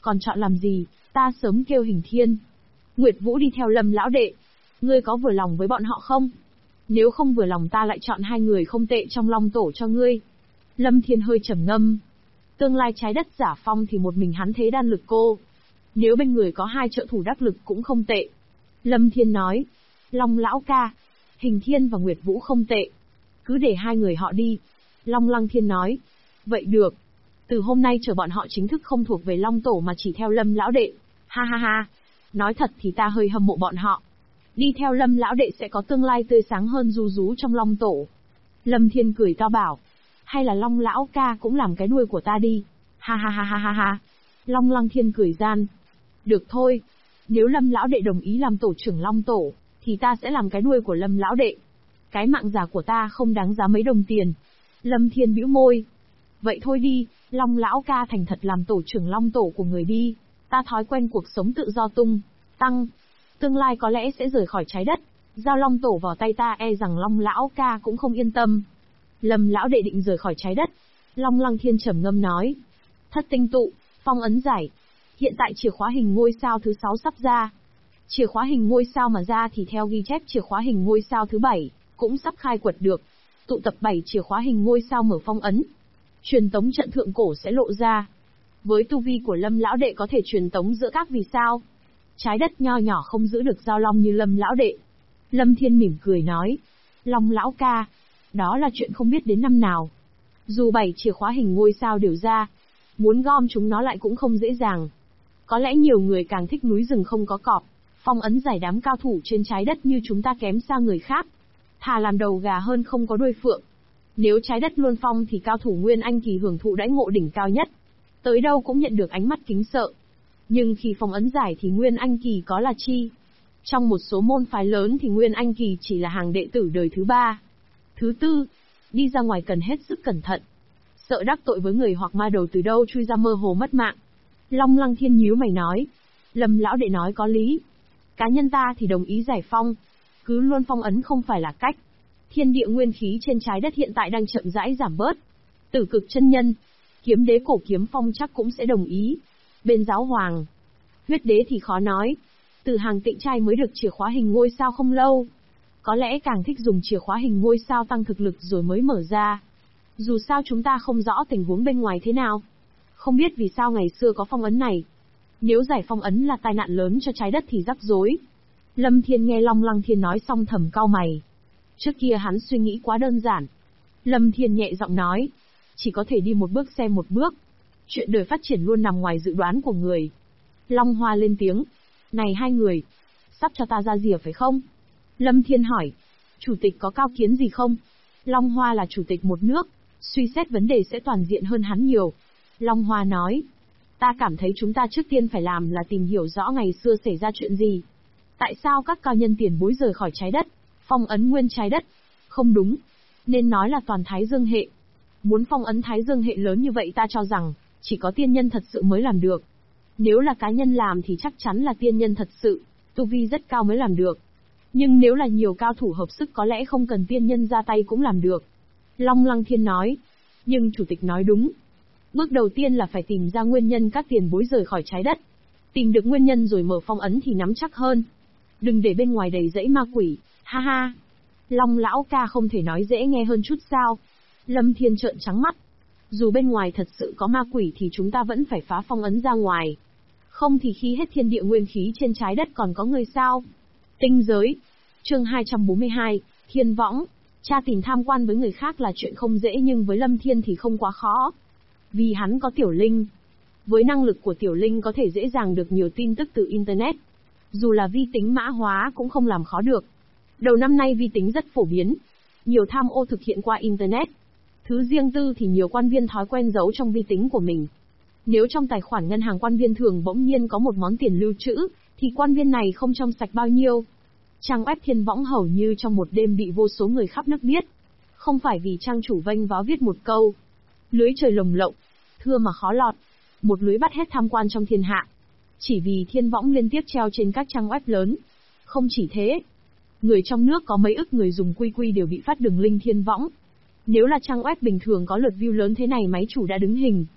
Còn chọn làm gì, ta sớm kêu Hình Thiên, Nguyệt Vũ đi theo Lâm lão đệ. Ngươi có vừa lòng với bọn họ không? Nếu không vừa lòng ta lại chọn hai người không tệ trong Long tổ cho ngươi. Lâm Thiên hơi trầm ngâm. Tương lai trái đất giả phong thì một mình hắn thế đan lực cô. Nếu bên người có hai trợ thủ đắc lực cũng không tệ. Lâm Thiên nói. Long lão ca, Hình Thiên và Nguyệt Vũ không tệ. Cứ để hai người họ đi. Long Lăng Thiên nói. Vậy được. Từ hôm nay chờ bọn họ chính thức không thuộc về Long tổ mà chỉ theo Lâm lão đệ. Ha ha ha. Nói thật thì ta hơi hâm mộ bọn họ. Đi theo Lâm lão đệ sẽ có tương lai tươi sáng hơn du rú trong Long tổ. Lâm Thiên cười to bảo. Hay là Long lão ca cũng làm cái đuôi của ta đi. Ha ha ha ha ha ha. Long Lăng Thiên cười gian. Được thôi. Nếu Lâm lão đệ đồng ý làm tổ trưởng Long tổ, thì ta sẽ làm cái đuôi của Lâm lão đệ. Cái mạng già của ta không đáng giá mấy đồng tiền. Lâm Thiên bĩu môi. Vậy thôi đi, Long lão ca thành thật làm tổ trưởng Long tổ của người đi. Ta thói quen cuộc sống tự do tung tăng. Tương lai có lẽ sẽ rời khỏi trái đất. Giao Long tổ vào tay ta e rằng Long lão ca cũng không yên tâm. Lâm lão đệ định rời khỏi trái đất. Long Lăng Thiên trầm ngâm nói. Thất tinh tụ, phong ấn giải. Hiện tại chìa khóa hình ngôi sao thứ 6 sắp ra. Chìa khóa hình ngôi sao mà ra thì theo ghi chép chìa khóa hình ngôi sao thứ 7, cũng sắp khai quật được. Tụ tập 7 chìa khóa hình ngôi sao mở phong ấn. Truyền tống trận thượng cổ sẽ lộ ra. Với tu vi của Lâm lão đệ có thể truyền tống giữa các vì sao. Trái đất nho nhỏ không giữ được giao long như Lâm lão đệ. Lâm Thiên mỉm cười nói. Long lão ca, đó là chuyện không biết đến năm nào. Dù 7 chìa khóa hình ngôi sao đều ra, muốn gom chúng nó lại cũng không dễ dàng. Có lẽ nhiều người càng thích núi rừng không có cọp, phong ấn giải đám cao thủ trên trái đất như chúng ta kém xa người khác. Thà làm đầu gà hơn không có đuôi phượng. Nếu trái đất luôn phong thì cao thủ Nguyên Anh kỳ hưởng thụ đãi ngộ đỉnh cao nhất. Tới đâu cũng nhận được ánh mắt kính sợ. Nhưng khi phong ấn giải thì Nguyên Anh kỳ có là chi? Trong một số môn phái lớn thì Nguyên Anh kỳ chỉ là hàng đệ tử đời thứ 3, thứ 4. Đi ra ngoài cần hết sức cẩn thận. Sợ đắc tội với người hoặc ma đầu từ đâu chui ra mơ hồ mất mạng. Long Lăng Thiên nhíu mày nói. Lâm lão đệ nói có lý. Cá nhân ta thì đồng ý giải phong. Cứ luôn phong ấn không phải là cách. Thiên địa nguyên khí trên trái đất hiện tại đang chậm rãi giảm bớt. Tử Cực chân nhân, Kiếm đế cổ kiếm phong chắc cũng sẽ đồng ý. Bên giáo hoàng, Huyết đế thì khó nói. Từ hàng tịnh trai mới được chìa khóa hình ngôi sao không lâu. Có lẽ càng thích dùng chìa khóa hình ngôi sao tăng thực lực rồi mới mở ra. Dù sao chúng ta không rõ tình huống bên ngoài thế nào. Không biết vì sao ngày xưa có phong ấn này. Nếu giải phong ấn là tai nạn lớn cho trái đất thì rắc rối. Lâm Thiên nghe Long Lăng Thiên nói xong thầm cau mày. Trước kia hắn suy nghĩ quá đơn giản. Lâm Thiên nhẹ giọng nói. Chỉ có thể đi một bước xem một bước. Chuyện đời phát triển luôn nằm ngoài dự đoán của người. Long Hoa lên tiếng. Này hai người, sắp cho ta ra rìa phải không? Lâm Thiên hỏi. Chủ tịch có cao kiến gì không? Long Hoa là chủ tịch một nước, suy xét vấn đề sẽ toàn diện hơn hắn nhiều. Long Hoa nói. Ta cảm thấy chúng ta trước tiên phải làm là tìm hiểu rõ ngày xưa xảy ra chuyện gì. Tại sao các cao nhân tiền bối rời khỏi trái đất, phong ấn nguyên trái đất? Không đúng, nên nói là toàn Thái Dương hệ. Muốn phong ấn Thái Dương hệ lớn như vậy ta cho rằng, chỉ có tiên nhân thật sự mới làm được. Nếu là cá nhân làm thì chắc chắn là tiên nhân thật sự, tu vi rất cao mới làm được. Nhưng nếu là nhiều cao thủ hợp sức có lẽ không cần tiên nhân ra tay cũng làm được. Long Lăng Thiên nói. Nhưng chủ tịch nói đúng. Bước đầu tiên là phải tìm ra nguyên nhân các tiền bối rời khỏi trái đất. Tìm được nguyên nhân rồi mở phong ấn thì nắm chắc hơn. Đừng để bên ngoài đầy rẫy ma quỷ, ha ha. Long lão ca không thể nói dễ nghe hơn chút sao? Lâm Thiên trợn trắng mắt. Dù bên ngoài thật sự có ma quỷ thì chúng ta vẫn phải phá phong ấn ra ngoài. Không thì khi hết thiên địa nguyên khí trên trái đất còn có người sao? Tinh giới. Chương 242, Thiên Võng. Tra tìm tham quan với người khác là chuyện không dễ nhưng với Lâm Thiên thì không quá khó. Vì hắn có Tiểu Linh. Với năng lực của Tiểu Linh có thể dễ dàng được nhiều tin tức từ Internet. Dù là vi tính mã hóa cũng không làm khó được. Đầu năm nay vi tính rất phổ biến. Nhiều tham ô thực hiện qua Internet. Thứ riêng tư thì nhiều quan viên thói quen giấu trong vi tính của mình. Nếu trong tài khoản ngân hàng quan viên thường bỗng nhiên có một món tiền lưu trữ, thì quan viên này không trong sạch bao nhiêu. Trang web Thiên Võng hầu như trong một đêm bị vô số người khắp nước biết. Không phải vì trang chủ vênh váo viết một câu. Lưới trời lồng lộng, thưa mà khó lọt. Một lưới bắt hết tham quan trong thiên hạ. Chỉ vì Thiên Võng liên tiếp treo trên các trang web lớn. Không chỉ thế. Người trong nước có mấy ức người dùng quy đều bị phát đường link Thiên Võng. Nếu là trang web bình thường có lượt view lớn thế này máy chủ đã đứng hình.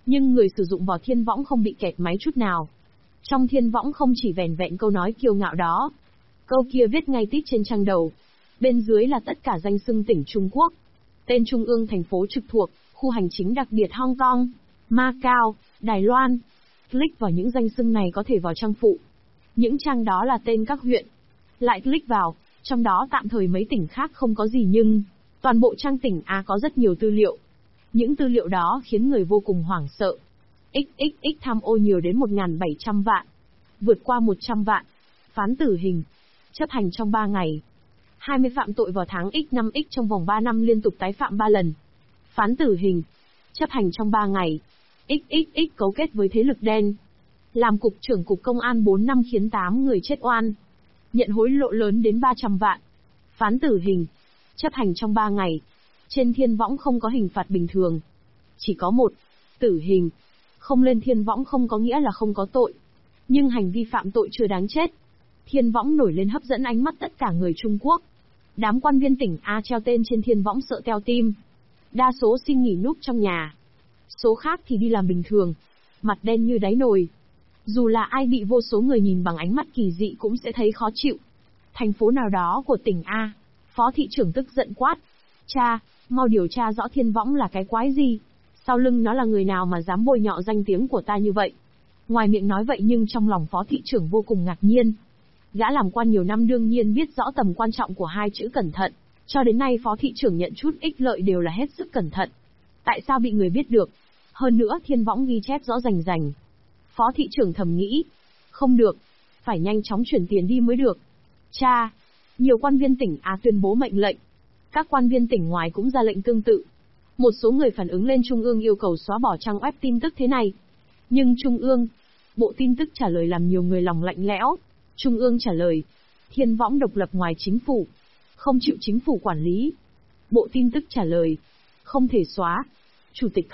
Nhưng người sử dụng vào thiên võng không bị kẹt máy chút nào. Trong thiên võng không chỉ vẻn vẹn câu nói kiêu ngạo đó. Câu kia viết ngay tít trên trang đầu. Bên dưới là tất cả danh xưng tỉnh Trung Quốc. Tên trung ương thành phố trực thuộc, khu hành chính đặc biệt Hong Kong, Macau, Đài Loan. Click vào những danh xưng này có thể vào trang phụ. Những trang đó là tên các huyện. Lại click vào, trong đó tạm thời mấy tỉnh khác không có gì nhưng toàn bộ trang tỉnh A có rất nhiều tư liệu. Những tư liệu đó khiến người vô cùng hoảng sợ. XXX tham ô nhiều đến 1.700 vạn. Vượt qua 100 vạn. Phán tử hình. Chấp hành trong 3 ngày. 20 phạm tội vào tháng X5X trong vòng 3 năm liên tục tái phạm 3 lần. Phán tử hình. Chấp hành trong 3 ngày. XXX cấu kết với thế lực đen. Làm cục trưởng cục công an 4 năm khiến 8 người chết oan. Nhận hối lộ lớn đến 300 vạn. Phán tử hình. Chấp hành trong 3 ngày. Trên thiên võng không có hình phạt bình thường. Chỉ có một. Tử hình. Không lên thiên võng không có nghĩa là không có tội. Nhưng hành vi phạm tội chưa đáng chết. Thiên võng nổi lên hấp dẫn ánh mắt tất cả người Trung Quốc. Đám quan viên tỉnh A treo tên trên thiên võng sợ teo tim. Đa số xin nghỉ núp trong nhà. Số khác thì đi làm bình thường. Mặt đen như đáy nồi. Dù là ai bị vô số người nhìn bằng ánh mắt kỳ dị cũng sẽ thấy khó chịu. Thành phố nào đó của tỉnh A, phó thị trưởng tức giận quát. Cha, mau điều tra rõ thiên võng là cái quái gì. Sau lưng nó là người nào mà dám bôi nhọ danh tiếng của ta như vậy. Ngoài miệng nói vậy nhưng trong lòng phó thị trưởng vô cùng ngạc nhiên. Gã làm quan nhiều năm đương nhiên biết rõ tầm quan trọng của hai chữ cẩn thận. Cho đến nay phó thị trưởng nhận chút ích lợi đều là hết sức cẩn thận. Tại sao bị người biết được? Hơn nữa thiên võng ghi chép rõ rành rành. Phó thị trưởng thầm nghĩ. Không được. Phải nhanh chóng chuyển tiền đi mới được. Cha. Nhiều quan viên tỉnh A tuyên bố mệnh lệnh. Các quan viên tỉnh ngoài cũng ra lệnh tương tự. Một số người phản ứng lên Trung ương yêu cầu xóa bỏ trang web tin tức thế này. Nhưng Trung ương, Bộ Tin tức trả lời làm nhiều người lòng lạnh lẽo. Trung ương trả lời, thiên võng độc lập ngoài chính phủ, không chịu chính phủ quản lý. Bộ Tin tức trả lời, không thể xóa. Chủ tịch